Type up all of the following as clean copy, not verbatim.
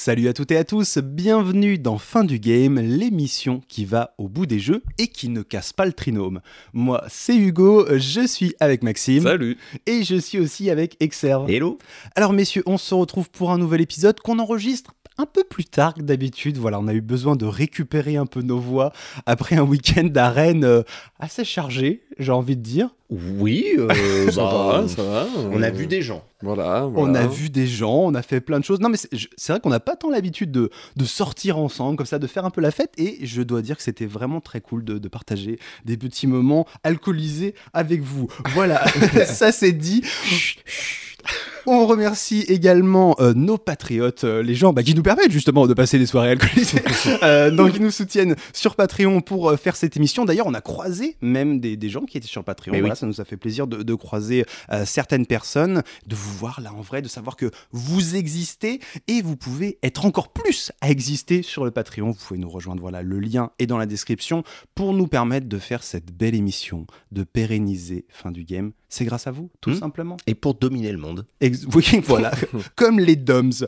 Salut à toutes et à tous, bienvenue dans Fin du Game, l'émission qui va au bout des jeux et qui ne casse pas le trinôme. Moi, c'est Hugo, je suis avec Maxime. Salut. Et je suis aussi avec Exerve. Hello. Alors messieurs, on se retrouve pour un nouvel épisode qu'on enregistre un peu plus tard que d'habitude. Voilà, on a eu besoin de récupérer un peu nos voix après un week-end d'arène assez chargé, j'ai envie de dire. Oui, ça va. On a vu des gens. Voilà. On a vu des gens, on a fait plein de choses. Non mais c'est vrai qu'on n'a pas tant l'habitude de sortir ensemble, comme ça, de faire un peu la fête. Et je dois dire que c'était vraiment très cool de partager des petits moments alcoolisés avec vous. Voilà, ça c'est dit. On remercie également nos patriotes, les gens qui nous permettent justement de passer des soirées alcoolisées, donc qui nous soutiennent sur Patreon pour faire cette émission. D'ailleurs, on a croisé même des gens qui étaient sur Patreon. Voilà, oui. Ça nous a fait plaisir de croiser certaines personnes, de vous voir là en vrai, de savoir que vous existez et vous pouvez être encore plus à exister sur le Patreon. Vous pouvez nous rejoindre, voilà, le lien est dans la description pour nous permettre de faire cette belle émission, de pérenniser Fin du Game. C'est grâce à vous, tout simplement. Et pour dominer le monde. Oui, voilà, comme les Doms.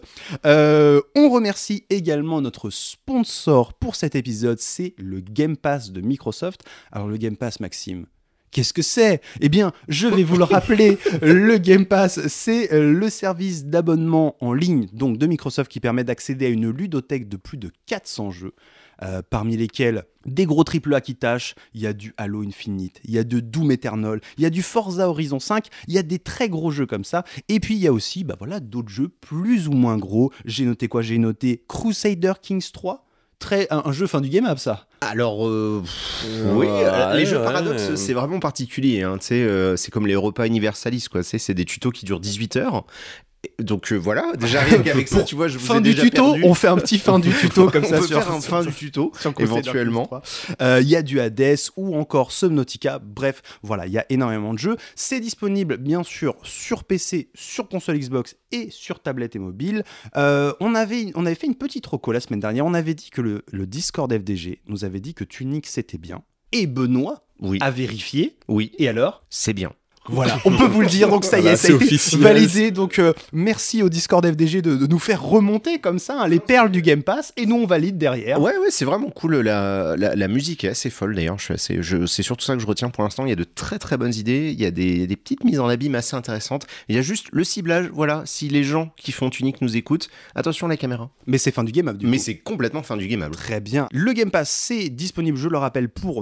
On remercie également notre sponsor pour cet épisode, c'est le Game Pass de Microsoft. Alors le Game Pass, Maxime, qu'est-ce que c'est ? Eh bien, je vais vous le rappeler, le Game Pass, c'est le service d'abonnement en ligne donc de Microsoft qui permet d'accéder à une ludothèque de plus de 400 jeux. Parmi lesquels des gros AAA qui tâchent, il y a du Halo Infinite, il y a de Doom Eternal, il y a du Forza Horizon 5, il y a des très gros jeux comme ça, et puis il y a aussi d'autres jeux plus ou moins gros. J'ai noté quoi ? J'ai noté Crusader Kings 3, un jeu fin du game up, ça. Alors, oui, les jeux Paradox, c'est vraiment particulier, hein, c'est comme les repas Universalis, quoi, c'est des tutos qui durent 18 heures. Donc voilà, déjà rien qu'avec ça, tu vois, je vous ai déjà tuto, perdu. on fait un petit fin du tuto comme ça. On peut faire un fin du tuto, éventuellement. Il y a du Hades ou encore Subnautica. Bref, voilà, il y a énormément de jeux. C'est disponible, bien sûr, sur PC, sur console Xbox et sur tablette et mobile. On avait fait une petite reco la semaine dernière. On avait dit que le Discord FDG nous avait dit que Tunic c'était bien. Et Benoît a vérifié. Oui. Et alors ? C'est bien. Voilà, on peut vous le dire, donc ça y est, ça a été validé, donc merci au Discord FDG de nous faire remonter comme ça les perles du Game Pass, et nous on valide derrière. Ouais, c'est vraiment cool, la musique est assez folle d'ailleurs, c'est surtout ça que je retiens pour l'instant, il y a de très très bonnes idées, il y a des petites mises en abîme assez intéressantes, il y a juste le ciblage, voilà, si les gens qui font Tunic nous écoutent, attention à la caméra. Mais c'est fin du game, du coup. Mais c'est complètement fin du game. Très bien. Le Game Pass, c'est disponible, je le rappelle, pour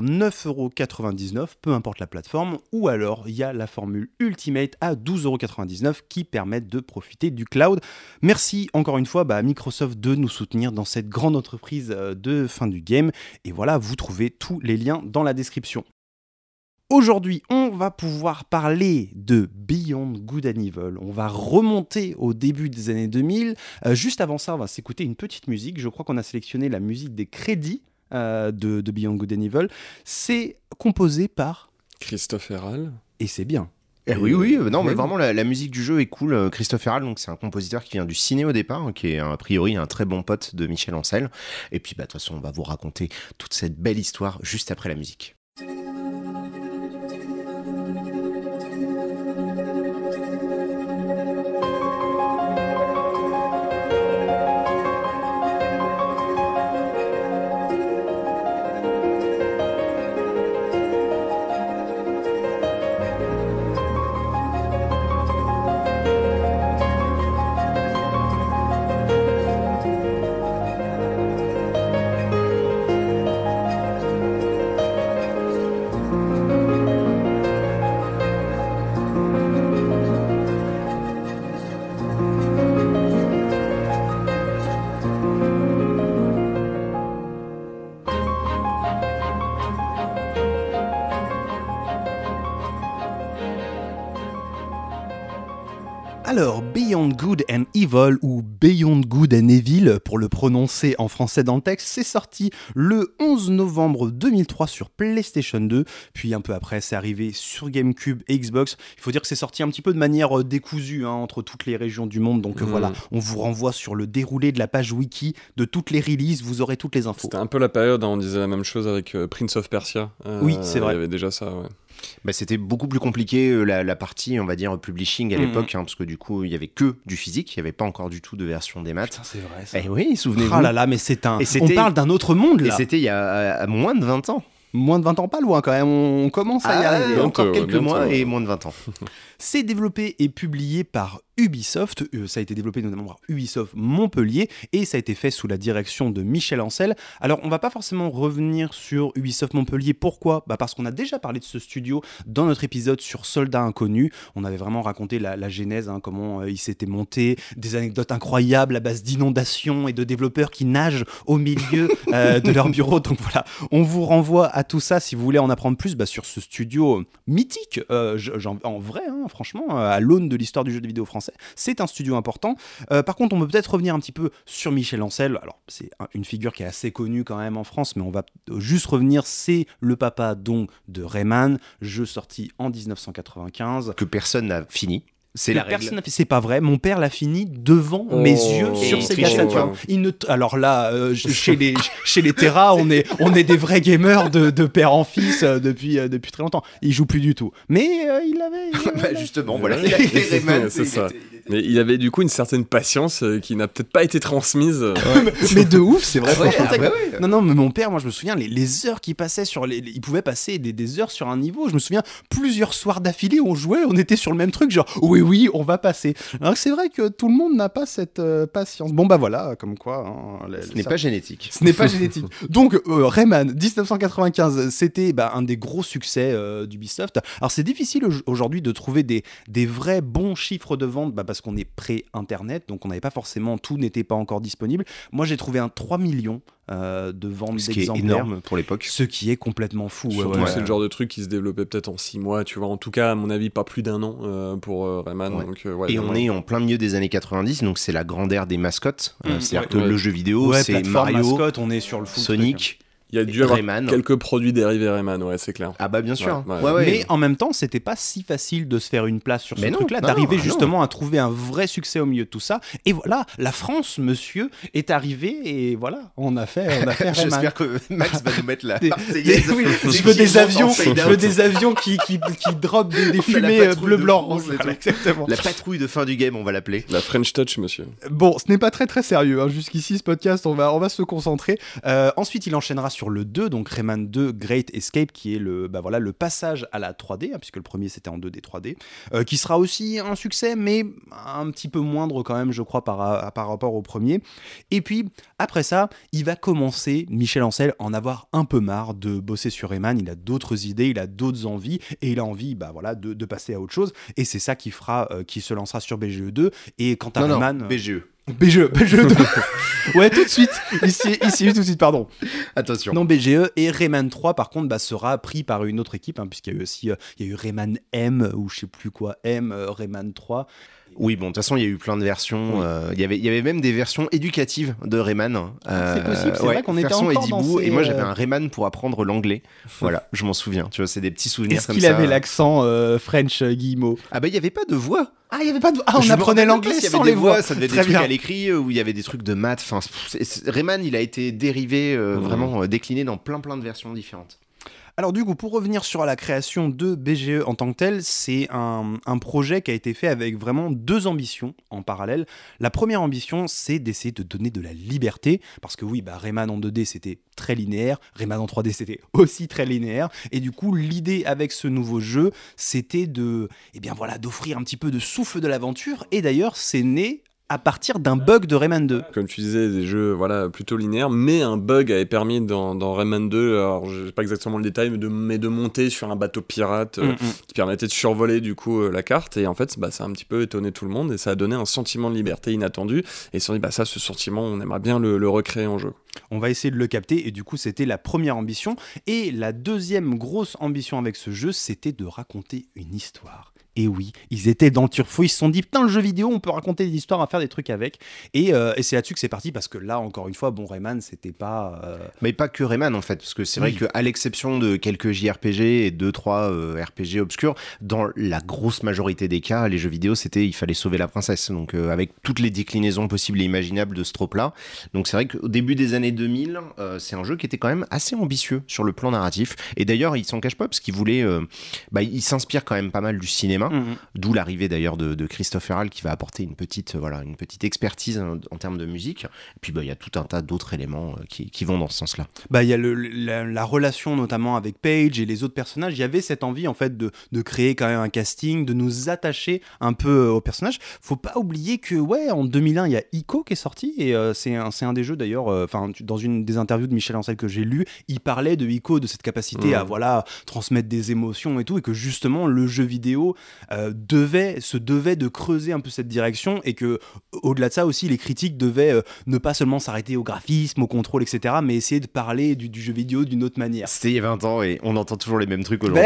9,99€, peu importe la plateforme, ou alors il y a la formule Ultimate à 12,99€ qui permettent de profiter du cloud. Merci encore une fois à Microsoft de nous soutenir dans cette grande entreprise de fin du game. Et voilà, vous trouvez tous les liens dans la description. Aujourd'hui, on va pouvoir parler de Beyond Good and Evil. On va remonter au début des années 2000. Juste avant ça, on va s'écouter une petite musique. Je crois qu'on a sélectionné la musique des crédits de Beyond Good and Evil. C'est composé par Christophe Herral. Et c'est bien. Oui, non, mais vraiment la musique du jeu est cool. Christophe Herral, donc c'est un compositeur qui vient du ciné au départ, qui est a priori un très bon pote de Michel Ancel. Et puis de toute façon, on va vous raconter toute cette belle histoire juste après la musique. Alors, Beyond Good and Evil, ou Beyond Good and Evil, pour le prononcer en français dans le texte, c'est sorti le 11 novembre 2003 sur PlayStation 2, puis un peu après, c'est arrivé sur GameCube et Xbox. Il faut dire que c'est sorti un petit peu de manière décousue entre toutes les régions du monde, donc voilà, on vous renvoie sur le déroulé de la page wiki de toutes les releases, vous aurez toutes les infos. C'était un peu la période, on disait la même chose avec Prince of Persia. Oui, c'est vrai. Il y avait déjà ça, ouais. C'était beaucoup plus compliqué la partie, on va dire, publishing à l'époque, parce que du coup, il y avait que du physique, il n'y avait pas encore du tout de version des maths. Putain, c'est vrai ça. Et oui, souvenez-vous. Ah là là, mais on parle d'un autre monde là. Et c'était il y a moins de 20 ans. Moins de 20 ans, pas loin quand même, on commence à y arriver. Encore quelques mois et moins de 20 ans. C'est développé et publié par Ubisoft, ça a été développé notamment par Ubisoft Montpellier et ça a été fait sous la direction de Michel Ancel. Alors on va pas forcément revenir sur Ubisoft Montpellier, pourquoi ? Parce qu'on a déjà parlé de ce studio dans notre épisode sur Soldats Inconnus, on avait vraiment raconté la genèse, comment il s'était monté, des anecdotes incroyables à base d'inondations et de développeurs qui nagent au milieu de leur bureau, donc voilà, on vous renvoie à tout ça si vous voulez en apprendre plus sur ce studio mythique, en vrai, franchement, à l'aune de l'histoire du jeu de vidéo français. C'est un studio important. Par contre, on peut peut-être revenir un petit peu sur Michel Ancel. Alors, c'est une figure qui est assez connue quand même en France, mais on va juste revenir. C'est le papa donc de Rayman, jeu sorti en 1995. Que personne n'a fini. C'est la règle. C'est pas vrai. Mon père l'a fini devant mes yeux sur Sega Saturn. Alors là, chez les Terra, on est des vrais gamers de père en fils depuis très longtemps. Il joue plus du tout. Mais il avait. Justement, voilà. Il a fait Rayman. C'est ça. Mais il avait du coup une certaine patience qui n'a peut-être pas été transmise. Mais de ouf, c'est vrai. Ouais. Non, mais mon père, moi je me souviens, les heures qu'il passait sur il pouvait passer des heures sur un niveau. Je me souviens plusieurs soirs d'affilée, on jouait, on était sur le même truc, genre oui, on va passer. Alors c'est vrai que tout le monde n'a pas cette patience. Bon voilà, comme quoi. Ce n'est pas génétique. Ce n'est pas génétique. Donc Rayman 1995, c'était un des gros succès d'Ubisoft. Alors c'est difficile aujourd'hui de trouver des vrais bons chiffres de vente parce qu'on est pré-internet, donc on n'avait pas forcément, tout n'était pas encore disponible. Moi j'ai trouvé un 3 millions de ventes d'exemplaires. Ce qui est énorme pour l'époque. Ce qui est complètement fou. C'est le genre de truc qui se développait peut-être en 6 mois, tu vois. En tout cas, à mon avis, pas plus d'un an pour Rayman. Ouais. Donc, et on est en plein milieu des années 90, donc c'est la grande ère des mascottes. C'est-à-dire que le jeu vidéo, c'est Mario, mascotte, on est sur le full Sonic. Truc. Il y a dû y avoir Rayman. quelques produits dérivés Rayman, ouais, c'est clair. Ah bah bien sûr. Ouais. Mais en même temps, c'était pas si facile de se faire une place sur ce truc-là, d'arriver justement à trouver un vrai succès au milieu de tout ça. Et voilà, la France, monsieur, est arrivée et voilà, on a fait Rayman. J'espère que Max va nous mettre la je veux des avions qui dropent des fumées bleu, blanc, rose. Exactement. La patrouille de fin du game, on va l'appeler. La French Touch, monsieur. Bon, ce n'est pas très très sérieux. Jusqu'ici, ce podcast, on va se concentrer. Ensuite, il enchaînera sur le 2, donc Rayman 2 Great Escape, qui est le passage à la 3D, puisque le premier c'était en 2D 3D, qui sera aussi un succès, mais un petit peu moindre quand même, je crois, par rapport au premier. Et puis, après ça, il va commencer, Michel Ancel, en avoir un peu marre de bosser sur Rayman. Il a d'autres idées, il a d'autres envies, et il a envie de passer à autre chose. Et c'est ça qui se lancera sur BGE 2. Et quant à Rayman... BGE 2. Ouais, tout de suite. Ici, tout de suite, pardon. Attention. Non, BGE. Et Rayman 3, par contre, sera pris par une autre équipe, puisqu'il y a eu aussi Rayman M, ou je sais plus quoi, Rayman 3. Oui, bon, de toute façon, il y a eu plein de versions. Il y avait même des versions éducatives de Rayman. C'est possible, c'est vrai qu'on était encore dans ces... Et moi, j'avais un Rayman pour apprendre l'anglais. Voilà, je m'en souviens. Tu vois, c'est des petits souvenirs comme ça. Est-ce qu'il avait l'accent French Guillemot ? Ah bah, il n'y avait pas de voix. Ah, il n'y avait pas de voix. Ah, on apprenait l'anglais sans les voix. Ça devait être des trucs à l'écrit où il y avait des trucs de maths. Enfin, Rayman, il a été dérivé, vraiment décliné dans plein de versions différentes. Alors du coup, pour revenir sur la création de BGE en tant que tel, c'est un projet qui a été fait avec vraiment deux ambitions en parallèle. La première ambition, c'est d'essayer de donner de la liberté, parce que oui, Rayman en 2D, c'était très linéaire, Rayman en 3D, c'était aussi très linéaire, et du coup, l'idée avec ce nouveau jeu, c'était d'offrir un petit peu de souffle de l'aventure, et d'ailleurs, c'est né à partir d'un bug de Rayman 2. Comme tu disais, des jeux plutôt linéaires, mais un bug avait permis dans Rayman 2, alors je sais pas exactement le détail, mais de monter sur un bateau pirate qui permettait de survoler du coup la carte, et en fait ça a un petit peu étonné tout le monde, et ça a donné un sentiment de liberté inattendu, et ils se sont dit ce sentiment on aimerait bien le recréer en jeu. On va essayer de le capter, et du coup c'était la première ambition, et la deuxième grosse ambition avec ce jeu, c'était de raconter une histoire. Et oui, ils étaient dans le turfo, ils se sont dit putain, le jeu vidéo, on peut raconter des histoires, faire des trucs avec. Et c'est là-dessus que c'est parti, parce que là, encore une fois, bon, Rayman, c'était pas. Mais pas que Rayman en fait, parce que c'est vrai qu'à l'exception de quelques JRPG et 2-3 RPG obscurs, dans la grosse majorité des cas, les jeux vidéo, il fallait sauver la princesse. Donc avec toutes les déclinaisons possibles et imaginables de ce trope-là. Donc c'est vrai qu'au début des années 2000, c'est un jeu qui était quand même assez ambitieux sur le plan narratif. Et d'ailleurs, il s'en cache pas, parce qu'il voulait. Il s'inspire quand même pas mal du cinéma. D'où l'arrivée d'ailleurs de Christopher Hall qui va apporter une petite expertise en termes de musique. Et puis il y a tout un tas d'autres éléments qui vont dans ce sens-là. Il y a la relation notamment avec Paige et les autres personnages. Il y avait cette envie en fait de créer quand même un casting, de nous attacher un peu aux personnages. Faut pas oublier que en 2001 il y a Ico qui est sorti, et c'est un des jeux d'ailleurs. Dans une des interviews de Michel Ancel que j'ai lu, il parlait de Ico, de cette capacité à transmettre des émotions et tout, et que justement le jeu vidéo se devait de creuser un peu cette direction, et que au-delà de ça aussi, les critiques devaient ne pas seulement s'arrêter au graphisme, au contrôle, etc., mais essayer de parler du jeu vidéo d'une autre manière. C'était il y a 20 ans et on entend toujours les mêmes trucs aujourd'hui.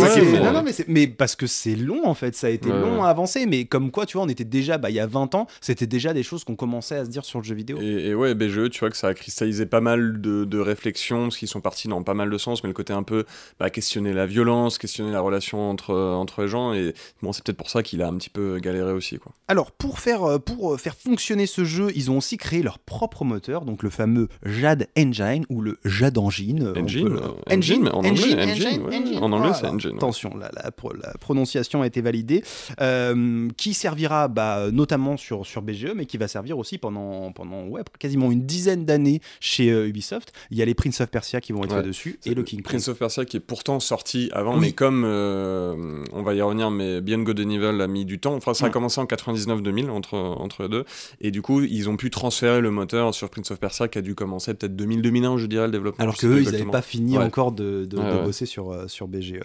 Mais parce que c'est long en fait, ça a été long à avancer, mais comme quoi, tu vois, on était déjà, il y a 20 ans, c'était déjà des choses qu'on commençait à se dire sur le jeu vidéo. Et ouais, BGE, tu vois que ça a cristallisé pas mal de réflexions, parce qu'ils sont partis dans pas mal de sens, mais le côté un peu questionner la violence, questionner la relation entre les gens, et bon, c'est peut-être pour ça qu'il a un petit peu galéré aussi, quoi. Alors, pour faire fonctionner ce jeu, ils ont aussi créé leur propre moteur, donc le fameux Jade Engine, ou le Jade Engine. Engine, en anglais c'est Engine. Attention, la prononciation a été validée, qui servira notamment sur BGE, mais qui va servir aussi pendant quasiment une dizaine d'années chez Ubisoft. Il y a les Prince of Persia qui vont être dessus, et le King Kong. Prince of Persia qui est pourtant sorti avant, mais comme on va y revenir, mais Beyond Good and Evil a mis du temps. Enfin, ça a commencé en 99-2000 entre les deux, et du coup ils ont pu transférer le moteur sur Prince of Persia qui a dû commencer peut-être 2000-2001, je dirais, le développement. Alors qu'eux, ils n'avaient pas fini encore de bosser sur BGE.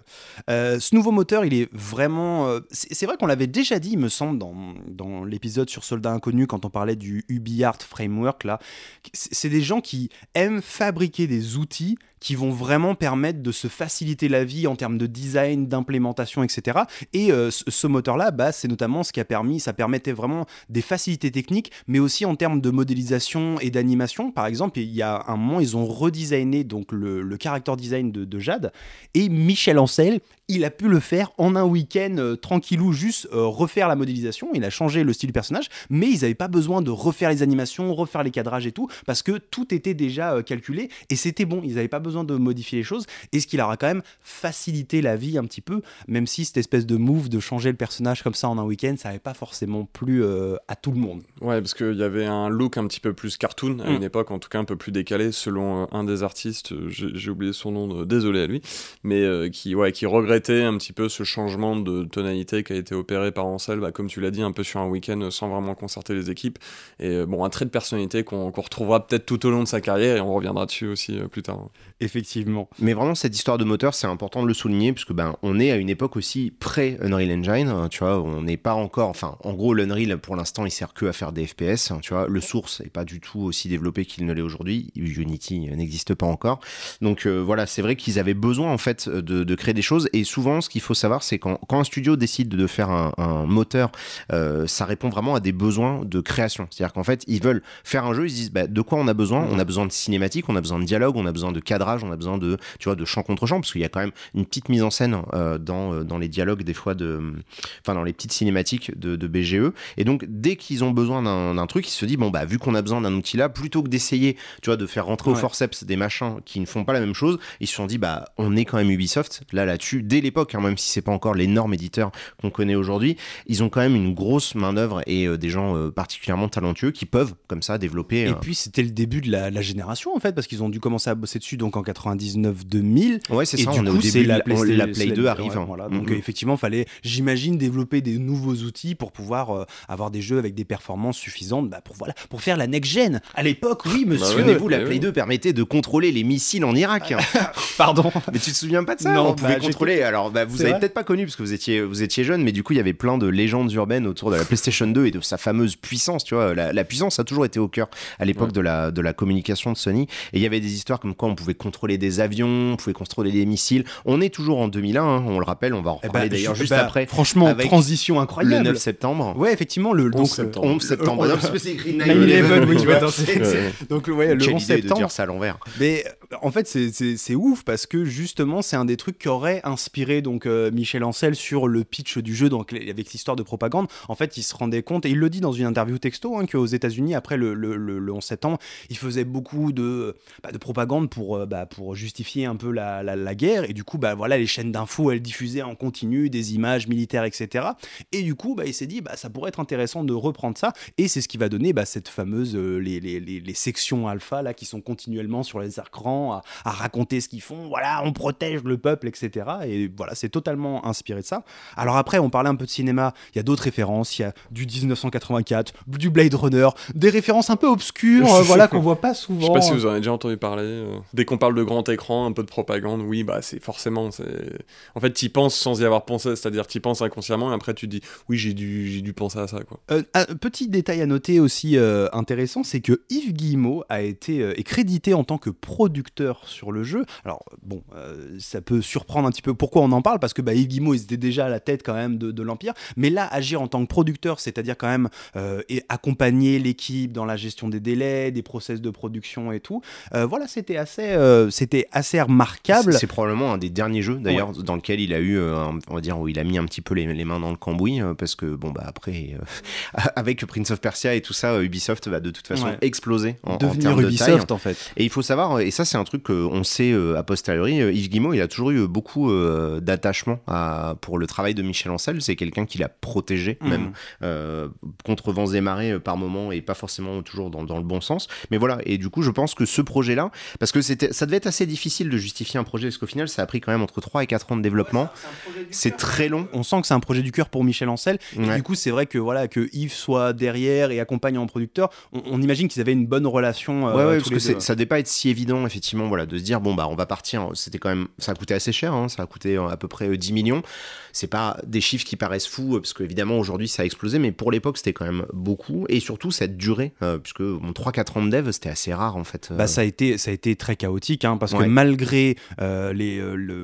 Ce nouveau moteur, il est vraiment... c'est vrai qu'on l'avait déjà dit, il me semble, dans l'épisode sur Soldat Inconnu, quand on parlait du UbiArt Framework, là. C'est des gens qui aiment fabriquer des outils qui vont vraiment permettre de se faciliter la vie en termes de design, d'implémentation, etc. Et ce moteur-là, c'est notamment ce qui a permis, ça permettait vraiment des facilités techniques, mais aussi en termes de modélisation et d'animation. Par exemple, il y a un moment, ils ont redesigné donc le character design de Jade, et Michel Ancel, il a pu le faire en un week-end tranquillou, juste refaire la modélisation. Il a changé le style du personnage, mais ils n'avaient pas besoin de refaire les animations, refaire les cadrages et tout, parce que tout était déjà calculé, et c'était bon, ils n'avaient pas besoin de modifier les choses, et ce qui leur a quand même facilité la vie un petit peu, même si cette espèce de move de changer le personnage comme ça en un week-end, ça n'avait pas forcément plu à tout le monde. Ouais, parce qu'il y avait un look un petit peu plus cartoon à une époque, en tout cas un peu plus décalé, selon un des artistes, j'ai oublié son nom, désolé à lui, mais qui regrettait un petit peu ce changement de tonalité qui a été opéré par Ancel, comme tu l'as dit, un peu sur un week-end sans vraiment concerter les équipes, et un trait de personnalité qu'on retrouvera peut-être tout au long de sa carrière, et on reviendra dessus aussi plus tard. Effectivement. Mais vraiment, cette histoire de moteur, c'est important de le souligner, puisque on est à une époque aussi pré-Unreal Engine, tu vois, on n'est pas encore, en gros, l'Unreal, pour l'instant, il sert que à faire des FPS, tu vois, le Source n'est pas du tout aussi développé qu'il ne l'est aujourd'hui, Unity n'existe pas encore, donc voilà, c'est vrai qu'ils avaient besoin, en fait, de créer des choses, et souvent, ce qu'il faut savoir, c'est quand un studio décide de faire un moteur, ça répond vraiment à des besoins de création, c'est-à-dire qu'en fait, ils veulent faire un jeu, ils se disent, de quoi on a besoin de cinématique, on a besoin de dialogue, on a besoin de cadrage, on a besoin de chant contre chant, parce qu'il y a quand même une petite mise en scène dans les dialogues des fois dans les petites cinématiques de BGE, et donc dès qu'ils ont besoin d'un truc, ils se disent vu qu'on a besoin d'un outil là, plutôt que d'essayer de faire rentrer au forceps des machins qui ne font pas la même chose, ils se sont dit on est quand même Ubisoft là-dessus, dès l'époque, même si c'est pas encore l'énorme éditeur qu'on connaît aujourd'hui, ils ont quand même une grosse main d'œuvre et des gens particulièrement talentueux qui peuvent comme ça développer. Et puis c'était le début de la génération en fait, parce qu'ils ont dû commencer à bosser dessus donc en 99-2000. Ouais, c'est ça, on est au début, la Play 2 arrive. Voilà, donc effectivement, fallait, j'imagine, développer des nouveaux outils pour pouvoir avoir des jeux avec des performances suffisantes pour faire la next-gen. À l'époque, oui, monsieur. Souvenez-vous, la Play 2 permettait de contrôler les missiles en Irak. Pardon. Mais tu te souviens pas de ça? Non, on pouvait contrôler. Alors, vous avez peut-être pas connu parce que vous étiez jeune, mais du coup, il y avait plein de légendes urbaines autour de la PlayStation 2 et de sa fameuse puissance. Tu vois, la puissance a toujours été au cœur à l'époque de la communication de Sony. Et il y avait des histoires comme quoi on pouvait contrôler des avions, on pouvait contrôler des missiles. On est toujours en 2001, hein, on le rappelle, on va en reparler d'ailleurs juste après. Franchement, transition incroyable. Le 9 septembre. Ouais, effectivement, le 11 septembre. Non, parce que c'est écrit 9/11, oui, tu vois. Donc, ouais, le 11 septembre. De dire ça à l'envers. Mais en fait, c'est ouf parce que justement, c'est un des trucs qui aurait inspiré donc Michel Ancel sur le pitch du jeu, donc avec l'histoire de propagande. En fait, il se rendait compte, et il le dit dans une interview texto, hein, qu'aux États-Unis, après le 11 septembre, il faisait beaucoup de propagande pour justifier un peu la guerre. Et du coup, voilà, les chaînes d'infos, elles diffusaient en continu des images militaires, etc. Et du coup, il s'est dit, ça pourrait être intéressant de reprendre ça. Et c'est ce qui va donner cette fameuse les sections alpha là qui sont continuellement sur les écrans à raconter ce qu'ils font. Voilà, on protège le peuple, etc. Et voilà, c'est totalement inspiré de ça. Alors après, on parlait un peu de cinéma. Il y a d'autres références. Il y a du 1984, du Blade Runner, des références un peu obscures, voilà, qu'on voit pas souvent. Je sais pas si vous en avez déjà entendu parler. Dès qu'on parle de grand écran, un peu de propagande, oui, c'est forcément. En fait, t'y penses sans y avoir pensé. C'est-à-dire, t'y penses inconsciemment et après tu dis, oui, j'ai dû penser à ça, quoi. Petit détail à noter aussi intéressant, c'est que Yves Guillemot est crédité en tant que producteur sur le jeu. Alors bon, ça peut surprendre un petit peu pourquoi on en parle, parce que Yves Guillemot, il était déjà à la tête quand même de l'Empire, mais là, agir en tant que producteur, c'est-à-dire quand même et accompagner l'équipe dans la gestion des délais, des process de production et tout, voilà, c'était assez remarquable. C'est probablement un des derniers jeux d'ailleurs dans lequel il a eu, on va dire, où il a mis un petit peu les mains dans le cambouis, parce que après avec Prince of Persia et tout ça, Ubisoft va de toute façon exploser en termes Ubisoft, de taille. En fait. Et il faut savoir, et ça c'est un truc qu'on sait a posteriori, Yves Guillemot, il a toujours eu beaucoup d'attachement pour le travail de Michel Ancel. C'est quelqu'un qui l'a protégé même contre vents et marées par moment, et pas forcément toujours dans le bon sens. Mais voilà, et du coup je pense que ce projet-là, parce que ça devait être assez difficile de justifier un projet, parce qu'au final ça a pris quand même entre 3 et 4 ans de développement. C'est très long. On sent que c'est un projet du cœur pour Michel Ancel. Et du coup c'est vrai que Yves soit derrière et accompagne en producteur, on imagine qu'ils avaient une bonne relation. Parce que ça devait pas être si évident effectivement, voilà, de se dire on va partir. C'était quand même, ça a coûté assez cher, hein, ça a coûté à peu près 10 millions. C'est pas des chiffres qui paraissent fous, parce qu'évidemment aujourd'hui ça a explosé, mais pour l'époque c'était quand même beaucoup, et surtout cette durée, puisque 3-4 ans de dev, c'était assez rare en fait. Ça a été très chaotique, hein, parce que malgré le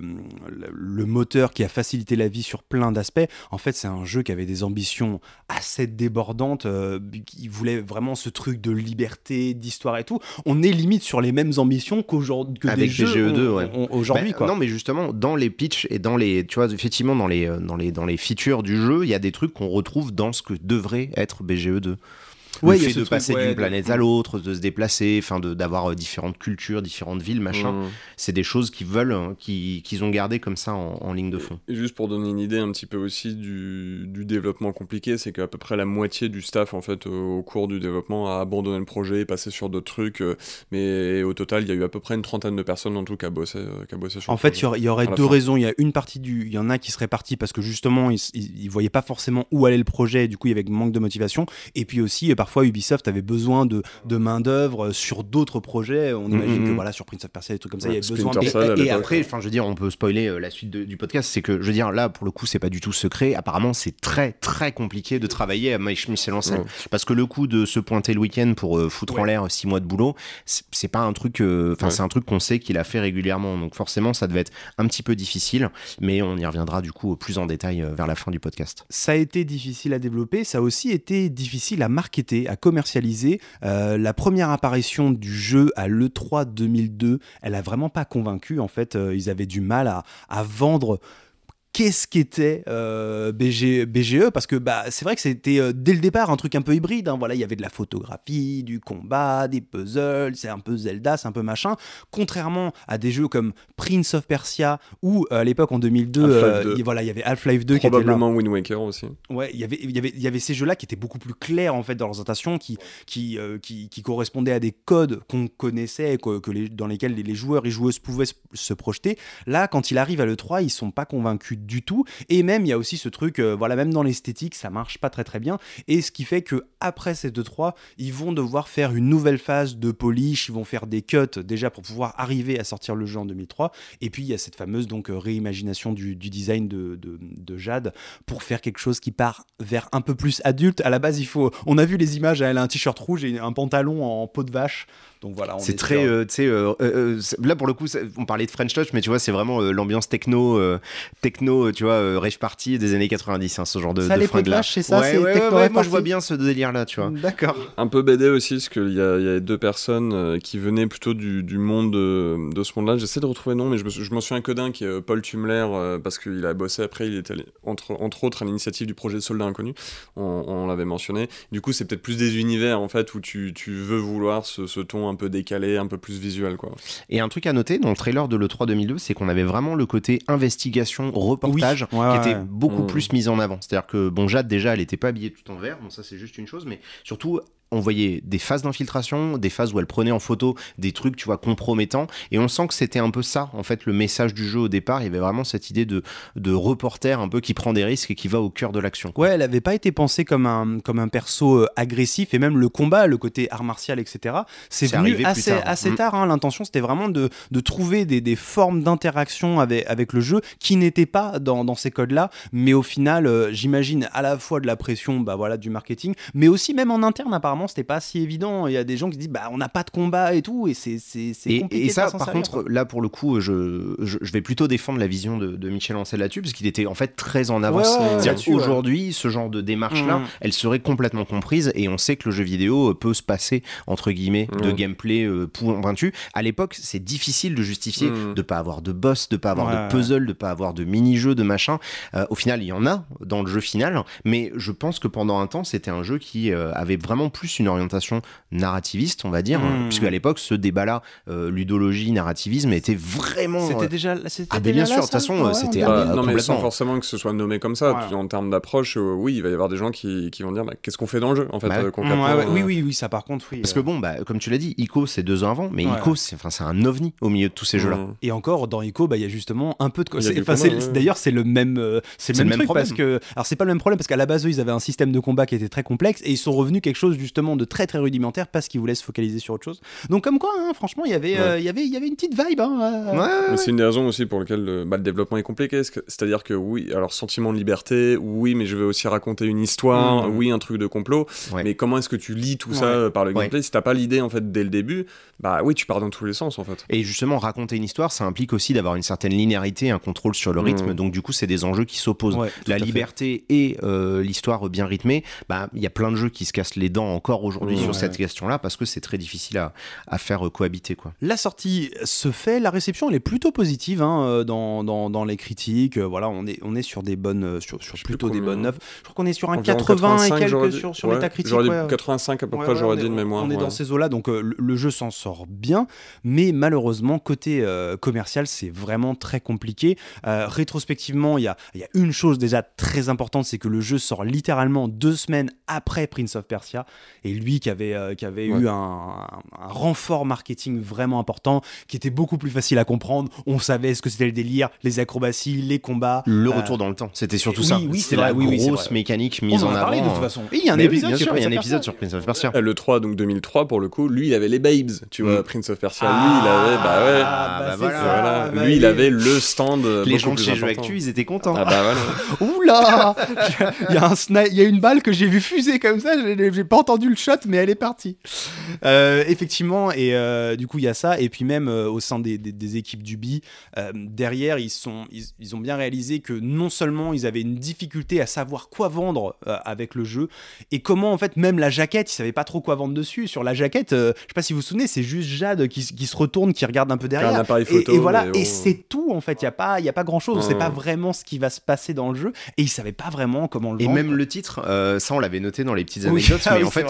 moteur qui a facilité la vie sur plein d'aspects, en fait c'est un jeu qui avait des ambitions assez débordantes, il voulait vraiment ce truc de liberté, d'histoire et tout. On est limite sur les mêmes ambitions qu'aujourd'hui, que avec des jeux BGE2, aujourd'hui, quoi. Non, mais justement dans les pitchs et dans les, tu vois, effectivement dans les features du jeu, il y a des trucs qu'on retrouve dans ce que devrait être BGE2. Le fait de passer d'une planète à l'autre, de se déplacer, d'avoir différentes cultures, différentes villes, machin, c'est des choses qu'ils ont gardé comme ça en ligne de fond. Et juste pour donner une idée un petit peu aussi du développement compliqué, c'est qu'à peu près la moitié du staff en fait au cours du développement a abandonné le projet, est passé sur d'autres trucs, mais au total il y a eu à peu près une 30aine de personnes en tout qui a bossé sur le projet. En fait il y aurait deux raisons. Il y a une partie il y en a qui seraient partis parce que justement ils voyaient pas forcément où allait le projet, et du coup il y avait manque de motivation, et puis aussi parfois Ubisoft avait besoin de main d'œuvre sur d'autres projets. On imagine que sur Prince of Persia, des trucs comme ça, il y avait besoin. Et après, je veux dire, on peut spoiler la suite du podcast. C'est que, je veux dire, là pour le coup, c'est pas du tout secret. Apparemment, c'est très très compliqué de travailler à Michel Ancel, parce que le coup de se pointer le week-end pour foutre en l'air 6 mois de boulot, c'est pas un truc. C'est un truc qu'on sait qu'il a fait régulièrement. Donc forcément, ça devait être un petit peu difficile. Mais on y reviendra du coup plus en détail vers la fin du podcast. Ça a été difficile à développer. Ça a aussi été difficile à marketer, à commercialiser. La première apparition du jeu à l'E3 2002, elle a vraiment pas convaincu. En fait, ils avaient du mal à vendre qu'est-ce qu'était BGE, parce que c'est vrai que c'était dès le départ un truc un peu hybride, hein. Voilà, il y avait de la photographie, du combat, des puzzles, c'est un peu Zelda, c'est un peu machin, contrairement à des jeux comme Prince of Persia, ou à l'époque en 2002, il y avait Half-Life 2 qui était là. Probablement Wind Waker aussi. Ouais, il y avait ces jeux-là qui étaient beaucoup plus clairs en fait dans leur présentation, qui correspondaient à des codes qu'on connaissait, dans lesquels les joueurs et joueuses pouvaient se projeter. Là, quand il arrive à l'E3, ils sont pas convaincus du tout. Et même, il y a aussi ce truc, voilà, même dans l'esthétique, ça marche pas très très bien. Et ce qui fait que après cette E3, ils vont devoir faire une nouvelle phase de polish, ils vont faire des cuts déjà pour pouvoir arriver à sortir le jeu en 2003. Et puis il y a cette fameuse donc réimagination du design de Jade pour faire quelque chose qui part vers un peu plus adulte. À la base, on a vu les images, elle a un t-shirt rouge et un pantalon en peau de vache. Donc voilà, c'est très, là pour le coup, on parlait de French Touch, mais tu vois, c'est vraiment l'ambiance techno, tu vois, rave party des années 90, hein, ce genre de fringues-là. C'est ça, ouais, moi je vois bien ce délire-là, tu vois. D'accord. Un peu BD aussi, parce qu'il y a deux personnes qui venaient plutôt du monde de ce monde-là. J'essaie de retrouver le nom, mais je m'en souviens que d'un, qui est Paul Tumler, parce qu'il a bossé après, il était entre autres à l'initiative du projet Soldat Inconnu, on l'avait mentionné. Du coup, c'est peut-être plus des univers, en fait, où tu veux vouloir ce ton un peu décalé, un peu plus visuel, quoi. Et un truc à noter dans le trailer de l'E3 2002, c'est qu'on avait vraiment le côté investigation, reportage, qui était beaucoup plus mis en avant. C'est-à-dire que, bon, Jade, déjà, elle était pas habillée tout en vert, bon, ça c'est juste une chose, mais surtout, on voyait des phases d'infiltration, des phases où elle prenait en photo des trucs, tu vois, compromettants, et on sent que c'était un peu ça, en fait, le message du jeu au départ. Il y avait vraiment cette idée de reporter un peu qui prend des risques et qui va au cœur de l'action. Ouais, elle avait pas été pensée comme un perso agressif, et même le combat, le côté art martial, etc. C'est venu assez tard, hein. L'intention, c'était vraiment de trouver des formes d'interaction avec le jeu qui n'étaient pas dans ces codes-là, mais au final, j'imagine à la fois de la pression, bah voilà, du marketing, mais aussi même en interne, apparemment, c'était pas si évident. Il y a des gens qui disent bah on n'a pas de combat et tout, et c'est compliqué. Et ça, par contre, là pour le coup, je vais plutôt défendre la vision de Michel Ancel là-dessus, parce qu'il était en fait très en avance. Aujourd'hui, ce genre de démarche-là, elle serait complètement comprise, et on sait que le jeu vidéo peut se passer entre guillemets de gameplay pointu. À l'époque, c'est difficile de justifier de pas avoir de boss, de pas avoir de puzzle, de pas avoir de mini-jeu, de machin. Au final, il y en a dans le jeu final, mais je pense que pendant un temps, c'était un jeu qui avait vraiment plus une orientation narrativiste, on va dire, puisque à l'époque, ce débat-là, ludologie, narrativisme, était vraiment... C'était déjà bien sûr, de toute façon, c'était non, mais sans forcément que ce soit nommé comme ça. En termes d'approche, oui, il va y avoir des gens qui vont dire qu'est-ce qu'on fait dans le jeu, en fait, concrètement. Oui, ça par contre, oui. Parce que bon, comme tu l'as dit, Ico, c'est 2 ans avant, mais Ico, c'est un ovni au milieu de tous ces jeux-là. Et encore, dans Ico, il y a justement un peu de... D'ailleurs, c'est le même truc, parce que... Alors, c'est pas le même problème, parce qu'à la base, eux, ils avaient un système de combat qui était très complexe, et ils sont revenus quelque chose, justement, de très très rudimentaire, parce qu'ils voulaient se focaliser sur autre chose. Donc, comme quoi, hein, franchement, il y avait une petite vibe. Mais c'est une des raisons aussi pour lesquelles le développement est compliqué. C'est-à-dire que oui, alors sentiment de liberté, oui, mais je vais aussi raconter une histoire, oui, un truc de complot, mais comment est-ce que tu lis tout ça par le gameplay? Si t'as pas l'idée, en fait, dès le début, bah oui, tu pars dans tous les sens, en fait. Et justement, raconter une histoire, ça implique aussi d'avoir une certaine linéarité, un contrôle sur le rythme, donc du coup, c'est des enjeux qui s'opposent. La liberté et l'histoire bien rythmée, il y a plein de jeux qui se cassent les dents encore aujourd'hui sur cette question-là, parce que c'est très difficile à faire cohabiter, quoi. La sortie se fait, la réception elle est plutôt positive, hein, dans les critiques. Voilà, on est sur des bonnes, sur plutôt des bonnes notes. Je crois qu'on est sur un 80 et quelques sur Metacritic. J'aurais dit 85 à peu près, j'aurais dit de mémoire. On est dans ces eaux-là, donc le jeu s'en sort bien, mais malheureusement côté commercial, c'est vraiment très compliqué. Rétrospectivement, il y a une chose déjà très importante, c'est que le jeu sort littéralement 2 semaines après Prince of Persia, et lui qui avait eu un renfort marketing vraiment important, qui était beaucoup plus facile à comprendre. On savait ce que c'était le délire, les acrobaties, les combats, le retour dans le temps, c'était surtout ça. Oui, c'est la grosse mécanique mise en avant. De toute façon. Et il y a un épisode, bien sûr, il y a un épisode sur Prince of Persia. Le 3, donc 2003 pour le coup, lui il avait les babes, tu vois, Prince of Persia, lui il avait voilà. Lui il avait le stand. Les gens de chez Jeux Actu, ils étaient contents. Ah bah voilà. Oula, il y a une balle que j'ai vu fuser comme ça, j'ai pas entendu le shot, mais elle est partie. Effectivement, et du coup il y a ça, et puis même au sein des équipes d'Ubi, derrière ils ont bien réalisé que non seulement ils avaient une difficulté à savoir quoi vendre avec le jeu, et comment en fait même la jaquette, ils savaient pas trop quoi vendre dessus. Sur la jaquette, je sais pas si vous vous souvenez, c'est juste Jade qui se retourne, qui regarde un peu derrière, un appareil photo, et voilà, et c'est tout en fait. Il y a pas grand chose, on sait pas vraiment ce qui va se passer dans le jeu, et ils savaient pas vraiment comment le vendre. Et même le titre, ça on l'avait noté dans les petites anecdotes, mais en fait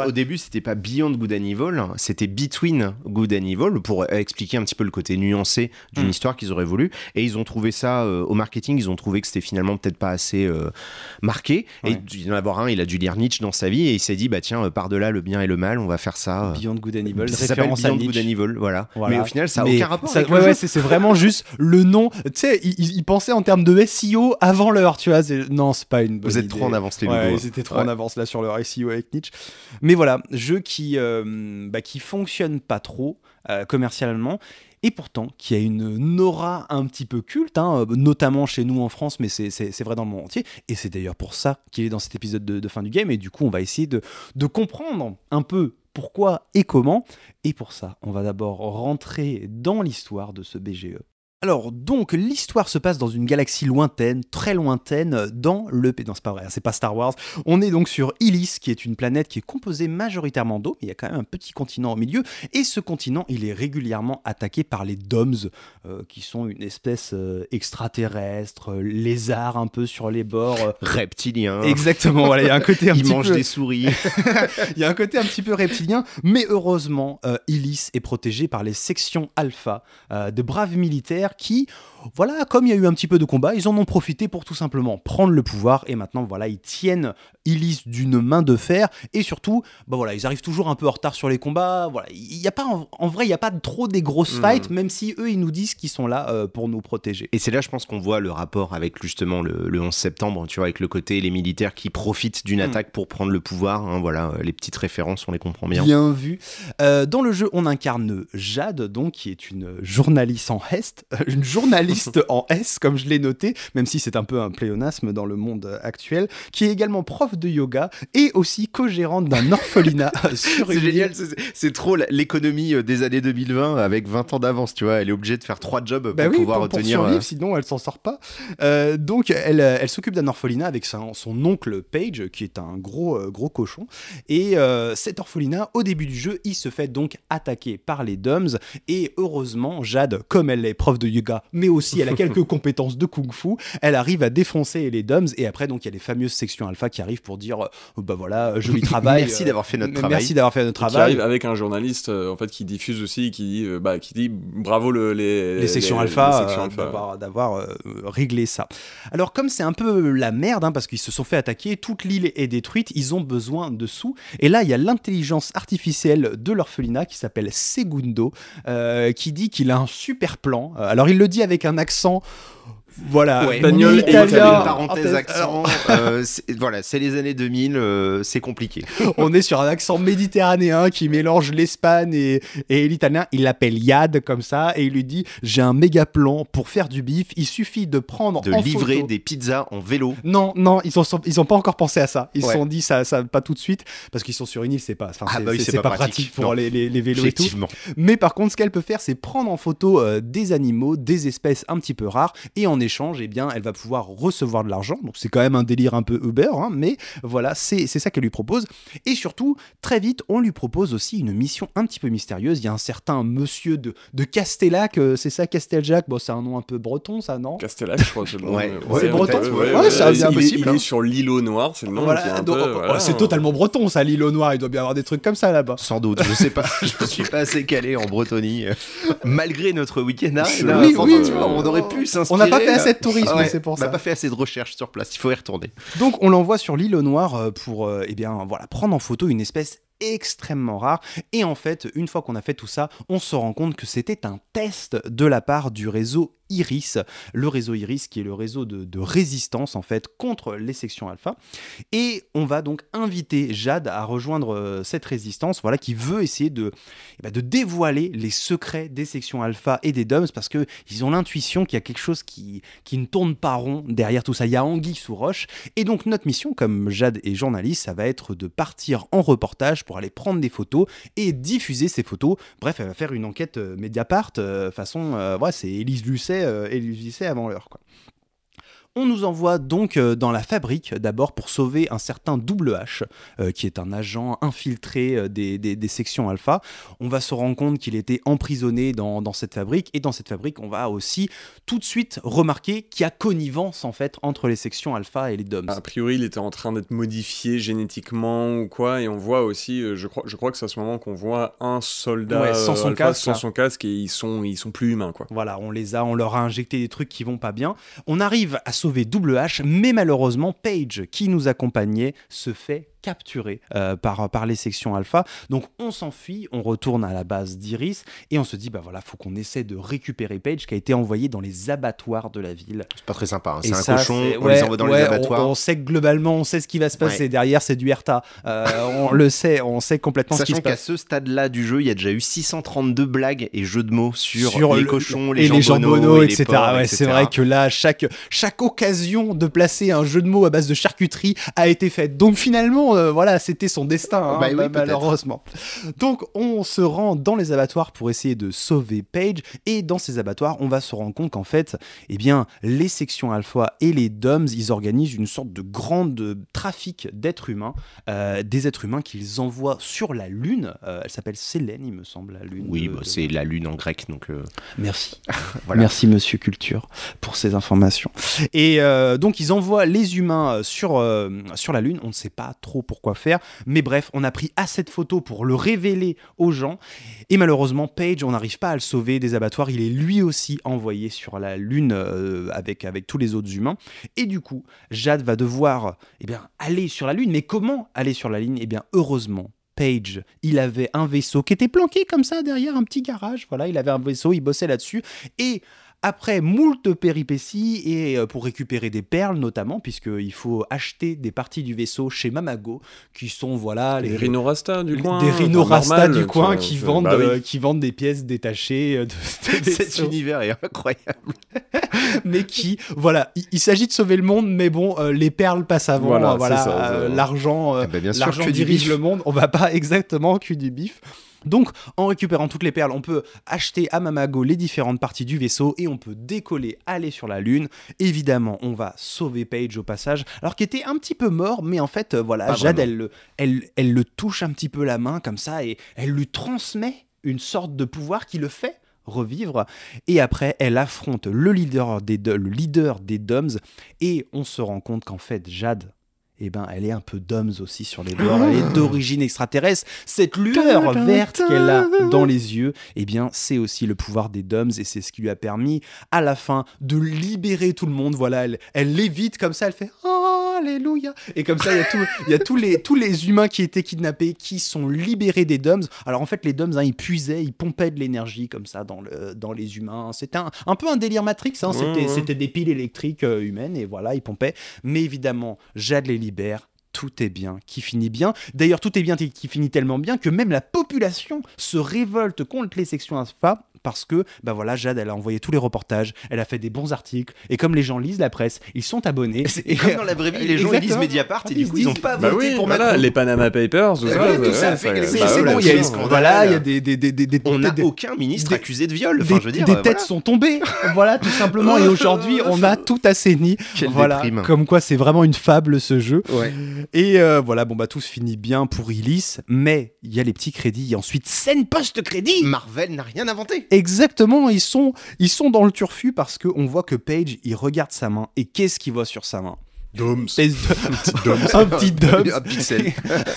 au début, c'était pas Beyond Good and Evil, c'était Between Good and Evil, pour expliquer un petit peu le côté nuancé d'une histoire qu'ils auraient voulu. Et ils ont trouvé ça au marketing, ils ont trouvé que c'était finalement peut-être pas assez marqué. Ouais. Et il y en a avoir un, il a dû lire Nietzsche dans sa vie et il s'est dit, bah tiens, par-delà le bien et le mal, on va faire ça. Beyond Good and Evil, ça s'appelle Beyond Good and Evil, voilà. Mais au final, ça n'a aucun rapport avec le jeu. C'est vraiment juste le nom. Tu sais, ils pensaient en termes de SEO avant l'heure, tu vois. Non, c'est pas une bonne idée. Vous êtes trop en avance, les logos. Ils étaient trop en avance là sur leur SEO avec Nietzsche. Mais voilà, jeu qui fonctionne pas trop commercialement. Et pourtant, qui a une aura un petit peu culte, notamment chez nous en France, mais c'est vrai dans le monde entier. Et c'est d'ailleurs pour ça qu'il est dans cet épisode de fin du game. Et du coup, on va essayer de comprendre un peu pourquoi et comment. Et pour ça, on va d'abord rentrer dans l'histoire de ce BGE. Alors, donc, l'histoire se passe dans une galaxie lointaine, très lointaine, dans le... Non, c'est pas vrai, c'est pas Star Wars. On est donc sur Illis, qui est une planète qui est composée majoritairement d'eau, mais il y a quand même un petit continent au milieu, et ce continent, il est régulièrement attaqué par les Doms, qui sont une espèce extraterrestre, lézard un peu sur les bords. Reptilien. Exactement, voilà, il y a un côté un petit peu... Ils mangent des souris. Il y a un côté un petit peu reptilien, mais heureusement, Illis est protégé par les sections alpha, de braves militaires qui, voilà, comme il y a eu un petit peu de combat, ils en ont profité pour tout simplement prendre le pouvoir et maintenant, voilà, ils tiennent Illis d'une main de fer et surtout, voilà, ils arrivent toujours un peu en retard sur les combats. Voilà, il y a pas, en vrai, il n'y a pas trop des grosses fights, même si eux, ils nous disent qu'ils sont là pour nous protéger. Et c'est là, je pense qu'on voit le rapport avec justement le 11 septembre, tu vois, avec le côté les militaires qui profitent d'une attaque pour prendre le pouvoir. Voilà, les petites références, on les comprend bien. Bien vu. Dans le jeu, on incarne Jade, donc, qui est une journaliste en une journaliste en S, comme je l'ai noté, même si c'est un peu un pléonasme dans le monde actuel, qui est également prof de yoga et aussi co-gérante d'un orphelinat sur une... C'est génial, c'est trop l'économie des années 2020 avec 20 ans d'avance, tu vois, elle est obligée de faire 3 jobs pour pouvoir obtenir... Pour survivre, sinon elle s'en sort pas. Donc elle s'occupe d'un orphelinat avec son oncle Page, qui est un gros cochon, et cet orphelinat, au début du jeu, il se fait donc attaquer par les Doms, et heureusement, Jade, comme elle est prof de yoga, mais aussi elle a quelques compétences de kung-fu, elle arrive à défoncer les Doms, et après donc il y a les fameuses sections alpha qui arrivent pour dire voilà, joli travail, merci d'avoir fait notre travail, merci d'avoir fait notre travail, qui arrive avec un journaliste en fait qui diffuse aussi, qui dit bravo les sections alpha, d'avoir réglé ça. Alors comme c'est un peu la merde, parce qu'ils se sont fait attaquer, toute l'île est détruite, ils ont besoin de sous, et là il y a l'intelligence artificielle de l'orphelinat qui s'appelle Segundo, qui dit qu'il a un super plan. Alors il le dit avec un accent, voilà, espagnol, italien, parenthèse accent, voilà, c'est les années 2000, c'est compliqué. On est sur un accent méditerranéen qui mélange l'Espagne et l'italien. Il l'appelle Yad comme ça et il lui dit: j'ai un méga plan pour faire du bif, il suffit de prendre livrer photo des pizzas en vélo. Non, ils ont pas encore pensé à ça. Ils se sont dit ça pas tout de suite parce qu'ils sont sur une île, c'est pas pratique pour les vélos et tout. Mais par contre, ce qu'elle peut faire, c'est prendre en photo des animaux, des espèces un petit peu rares, et en échange, eh bien, elle va pouvoir recevoir de l'argent. Donc c'est quand même un délire un peu Uber, mais voilà, c'est ça qu'elle lui propose. Et surtout, très vite, on lui propose aussi une mission un petit peu mystérieuse. Il y a un certain monsieur de Castellac, c'est ça, Casteljac. Bon, c'est un nom un peu breton, ça, non? Castellac, je crois. C'est breton. C'est impossible. Il est sur l'île au noir, c'est le nom. C'est totalement breton, ça, l'île au noir. Il doit bien avoir des trucs comme ça là-bas. Sans doute, je sais pas. Je suis pas assez calé en Bretonie. Malgré notre week-end, on aurait pu s'inspirer. On n'a pas fait assez de tourisme, c'est pour ça. On n'a pas fait assez de recherches sur place, il faut y retourner. Donc on l'envoie sur l'île au noir pour prendre en photo une espèce extrêmement rare, et en fait, une fois qu'on a fait tout ça, on se rend compte que c'était un test de la part du réseau Iris, le réseau Iris qui est le réseau de résistance en fait contre les sections alpha, et on va donc inviter Jade à rejoindre cette résistance, voilà, qui veut essayer de dévoiler les secrets des sections alpha et des Doms, parce que ils ont l'intuition qu'il y a quelque chose qui ne tourne pas rond derrière tout ça, il y a anguille sous roche, et donc notre mission comme Jade est journaliste, ça va être de partir en reportage pour aller prendre des photos et diffuser ces photos. Bref, elle va faire une enquête Mediapart façon c'est Élise Lucet avant l'heure, quoi. On nous envoie donc dans la fabrique d'abord pour sauver un certain Double H, qui est un agent infiltré des sections alpha. On va se rendre compte qu'il était emprisonné dans cette fabrique, et dans cette fabrique, on va aussi tout de suite remarquer qu'il y a connivence en fait entre les sections alpha et les DOMS. A priori, il était en train d'être modifié génétiquement ou quoi, et on voit aussi, je crois que c'est à ce moment qu'on voit un soldat sans son alpha, casque, sans son casque, et ils sont plus humains, quoi. Voilà, on leur a injecté des trucs qui vont pas bien. On arrive à sauver Double H, mais malheureusement, Paige, qui nous accompagnait, se fait capturé par les sections alpha. Donc on s'enfuit, on retourne à la base d'Iris et on se dit faut qu'on essaie de récupérer Paige qui a été envoyé dans les abattoirs de la ville. C'est pas très sympa, hein. C'est un cochon, on les envoie dans les abattoirs. On sait que globalement, on sait ce qui va se passer. Derrière, c'est du RTA. On le sait, on sait complètement ce qui se passe. Sachant qu'à ce stade-là du jeu, il y a déjà eu 632 blagues et jeux de mots sur les cochons, les jambonneaux, et etc. les porcs, etc. C'est vrai que là, chaque occasion de placer un jeu de mots à base de charcuterie a été faite. Donc finalement, c'était son destin, malheureusement. Donc on se rend dans les abattoirs pour essayer de sauver Paige, et dans ces abattoirs, on va se rendre compte qu'en fait, les sections alpha et les DOMS, ils organisent une sorte de grand trafic d'êtres humains, des êtres humains qu'ils envoient sur la Lune. Elle s'appelle Sélène, il me semble, la Lune. Oui, c'est la Lune en grec, donc... Merci. Voilà. Merci, Monsieur Culture, pour ces informations. Et donc, ils envoient les humains sur la Lune. On ne sait pas trop pourquoi faire. Mais bref, on a pris assez de photos pour le révéler aux gens. Et malheureusement, Paige, on n'arrive pas à le sauver des abattoirs. Il est lui aussi envoyé sur la Lune avec tous les autres humains. Et du coup, Jade va devoir aller sur la Lune. Mais comment aller sur la Lune ? Heureusement, Paige, il avait un vaisseau qui était planqué comme ça derrière un petit garage. Voilà, il avait un vaisseau, il bossait là-dessus. Et après moult péripéties, et pour récupérer des perles notamment, puisqu'il faut acheter des parties du vaisseau chez Mamago, qui sont les rhinorasta du coin. Des rhinorasta du coin qui vendent des pièces détachées de Cet univers est incroyable. Mais il s'agit de sauver le monde, mais bon, les perles passent avant. L'argent dirige le monde. On va pas exactement cul du bif. Donc, en récupérant toutes les perles, on peut acheter à Mamago les différentes parties du vaisseau et on peut décoller, aller sur la Lune. Évidemment, on va sauver Paige au passage, alors qu'il était un petit peu mort, mais en fait, Jade, elle le touche un petit peu la main comme ça et elle lui transmet une sorte de pouvoir qui le fait revivre. Et après, elle affronte le leader des DOMS et on se rend compte qu'en fait, Jade, elle est un peu DOMS aussi sur les bords, elle est d'origine extraterrestre. Cette lueur verte qu'elle a dans les yeux, c'est aussi le pouvoir des DOMS, et c'est ce qui lui a permis à la fin de libérer tout le monde. Voilà, elle lévite comme ça, elle fait oh, alléluia, et comme ça il y a tous les humains qui étaient kidnappés qui sont libérés des DOMS. Alors en fait, les DOMS, ils puisaient, ils pompaient de l'énergie comme ça dans les humains. C'était un peu un délire Matrix, c'était des piles électriques humaines, et voilà, ils pompaient. Mais évidemment, Jade les libère, tout est bien qui finit bien. D'ailleurs, tout est bien qui finit tellement bien que même la population se révolte contre les sections alpha, parce que Jade, elle a envoyé tous les reportages, elle a fait des bons articles, et comme les gens lisent la presse, ils sont abonnés. Et comme dans la vraie vie, les gens ils lisent Mediapart, et du coup ils n'ont pas voté pour Macron. Les Panama Papers, tout ça. C'est bon, il y a des scandales. On n'a aucun ministre accusé de viol. Des têtes sont tombées, voilà, tout simplement. Et aujourd'hui, on a tout assaini. Voilà, comme quoi c'est vraiment une fable, ce jeu. Ouais. Et tout se finit bien pour Illis, mais il y a les petits crédits, et ensuite scène post-crédit. Marvel n'a rien inventé. Exactement, ils sont dans le turfu, parce qu'on voit que Paige, il regarde sa main, et qu'est-ce qu'il voit sur sa main ? DOMS. Un petit DOMS. Un pixel.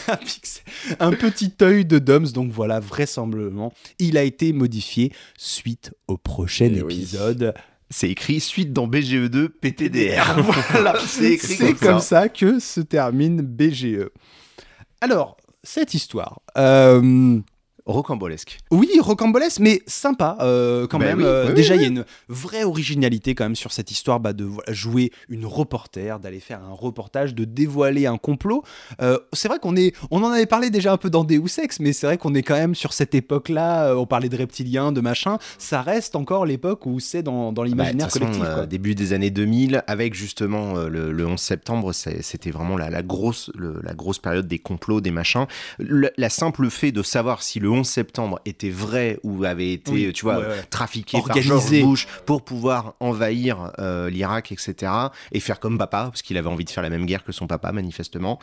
Un petit œil de DOMS. Donc voilà, vraisemblablement, il a été modifié suite au prochain épisode. Oui. C'est écrit suite dans BGE2 PTDR. Voilà, c'est comme ça que se termine BGE. Alors, cette histoire... Rocambolesque. Oui, rocambolesque, mais sympa quand même. Déjà, il y a une vraie originalité quand même sur cette histoire de jouer une reporter, d'aller faire un reportage, de dévoiler un complot. C'est vrai on en avait parlé déjà un peu dans Deus Ex, mais c'est vrai qu'on est quand même sur cette époque-là. On parlait de reptiliens, de machin. Ça reste encore l'époque où c'est dans l'imaginaire collectif. Début des années 2000, avec justement le 11 septembre, c'était vraiment la grosse période des complots, des machins. La simple fait de savoir si le l'11 septembre était vrai ou avait été, tu vois, trafiqué organisé par George Bush pour pouvoir envahir l'Irak, etc. et faire comme papa, parce qu'il avait envie de faire la même guerre que son papa, manifestement.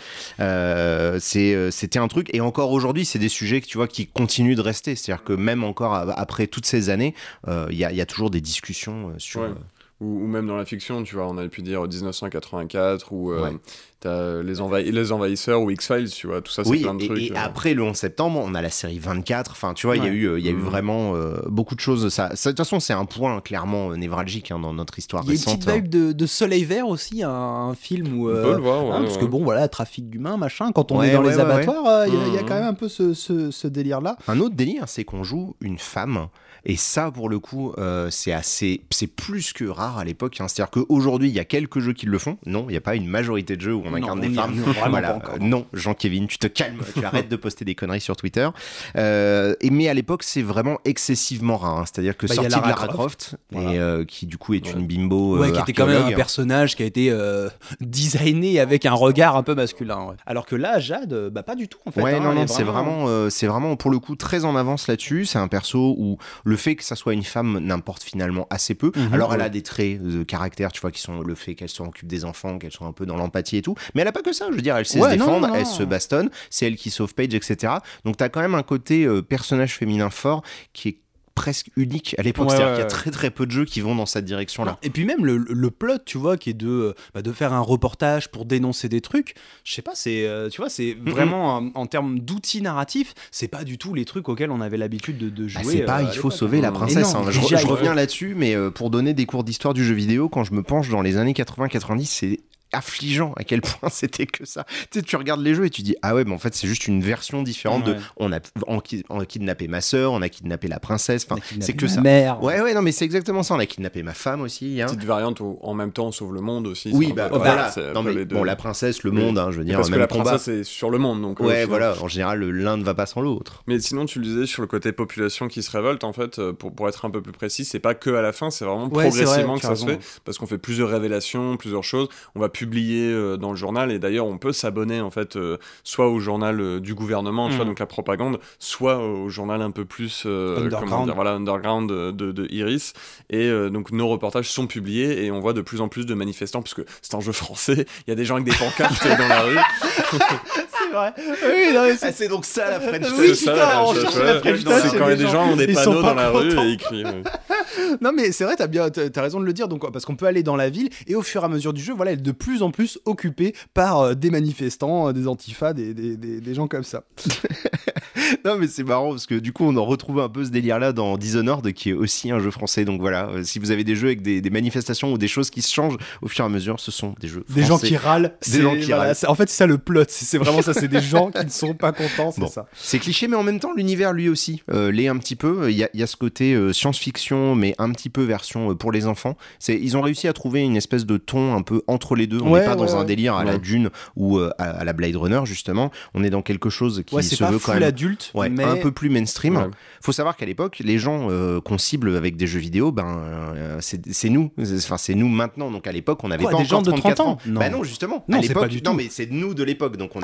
C'était un truc, et encore aujourd'hui, c'est des sujets que tu vois qui continuent de rester. C'est-à-dire que même encore après toutes ces années, il y a toujours des discussions sur... Ou même dans la fiction, tu vois, on avait pu dire 1984, ou t'as les envahisseurs, ou X-Files, tu vois, tout ça, c'est plein de trucs. Et après le 11 septembre, on a la série 24, enfin, tu vois, il y a eu vraiment beaucoup de choses. De toute façon, c'est un point clairement névralgique dans notre histoire récente. Il y a une petite vibe de Soleil Vert aussi, un film où... on peut le voir, parce que bon, voilà, trafic d'humains, machin, quand on est dans les abattoirs, il y a quand même un peu ce délire-là. Un autre délire, c'est qu'on joue une femme. Et ça, pour le coup, c'est plus que rare à l'époque. C'est-à-dire qu'aujourd'hui, il y a quelques jeux qui le font. Non, il n'y a pas une majorité de jeux où on incarne des femmes. Non, Jean-Kévin, tu te calmes, tu arrêtes de poster des conneries sur Twitter. Mais à l'époque, c'est vraiment excessivement rare. C'est-à-dire que sortie de Lara Croft, et qui du coup est une bimbo qui était quand même un personnage qui a été designé avec un regard un peu masculin. Alors que là, Jade, pas du tout en fait. C'est vraiment pour le coup très en avance là-dessus. C'est un perso où le fait que ça soit une femme n'importe finalement assez peu. Alors elle a des traits de caractère, tu vois, qui sont le fait qu'elle s'occupe des enfants, qu'elle soit un peu dans l'empathie et tout, mais elle a pas que ça, je veux dire, elle sait se défendre, elle se bastonne, c'est elle qui sauve Paige, etc. Donc t'as quand même un côté personnage féminin fort qui est presque unique à l'époque, c'est-à-dire qu'il y a très très peu de jeux qui vont dans cette direction-là. Et puis même le plot, tu vois, qui est de faire un reportage pour dénoncer des trucs, je sais pas, c'est tu vois, c'est vraiment en termes d'outils narratifs, c'est pas du tout les trucs auxquels on avait l'habitude de jouer. C'est pas il faut sauver la princesse. Je reviens là-dessus, mais pour donner des cours d'histoire du jeu vidéo, quand je me penche dans les années 80-90, c'est affligeant à quel point c'était que ça. Tu regardes les jeux et tu dis ah ouais, mais en fait c'est juste une version différente de on a kidnappé ma sœur, on a kidnappé la princesse, enfin c'est que ça. Mère. Ouais non mais c'est exactement ça, on a kidnappé ma femme aussi. Petite variante où en même temps on sauve le monde aussi. Oui voilà. Non mais bon, la princesse, le monde, je veux dire. Parce même que la combat. princesse est sur le monde, donc. Ouais voilà, en général l'un ne va pas sans l'autre. Mais sinon tu le disais sur le côté population qui se révolte, en fait, pour être un peu plus précis, c'est pas que à la fin, c'est vraiment progressivement que ça se fait, parce qu'on fait plusieurs révélations, plusieurs choses. On va publier dans le journal, et d'ailleurs on peut s'abonner en fait soit au journal du gouvernement, tu vois, donc la propagande, soit au journal un peu plus underground de Iris, et donc nos reportages sont publiés et on voit de plus en plus de manifestants, puisque c'est un jeu français, il y a des gens avec des pancartes dans la rue. C'est vrai. Oui, non, c'est donc ça la French Touch. Oui, putain, on cherche la French Touch. C'est quand des gens ont des panneaux dans la rue et ils crient. Non mais c'est vrai, t'as raison de le dire, donc, parce qu'on peut aller dans la ville et au fur et à mesure du jeu, voilà, elle est de plus en plus occupée par des manifestants, des antifas, des gens comme ça. Non mais c'est marrant parce que du coup on en retrouve un peu ce délire là dans Dishonored, qui est aussi un jeu français. Donc voilà, si vous avez des jeux avec des manifestations ou des choses qui se changent au fur et à mesure, ce sont des jeux français. Des gens qui râlent. Râlent. En fait c'est ça le plot, c'est vraiment ça, c'est des gens qui ne sont pas contents, c'est ça. C'est cliché, mais en même temps l'univers lui aussi l'est un petit peu. Il y a ce côté science-fiction, mais un petit peu version pour les enfants. Ils ont réussi à trouver une espèce de ton un peu entre les deux. On n'est pas dans un délire à la Dune ou à la Blade Runner justement. On est dans quelque chose qui se veut quand même adulte, mais... un peu plus mainstream. Faut savoir qu'à l'époque, les gens qu'on cible avec des jeux vidéo, c'est nous. Enfin, c'est nous maintenant. Donc à l'époque, on n'avait pas des gens encore de 30 ans. Non, justement. Non, à c'est l'époque, pas du tout. Non, mais c'est nous de l'époque. Donc on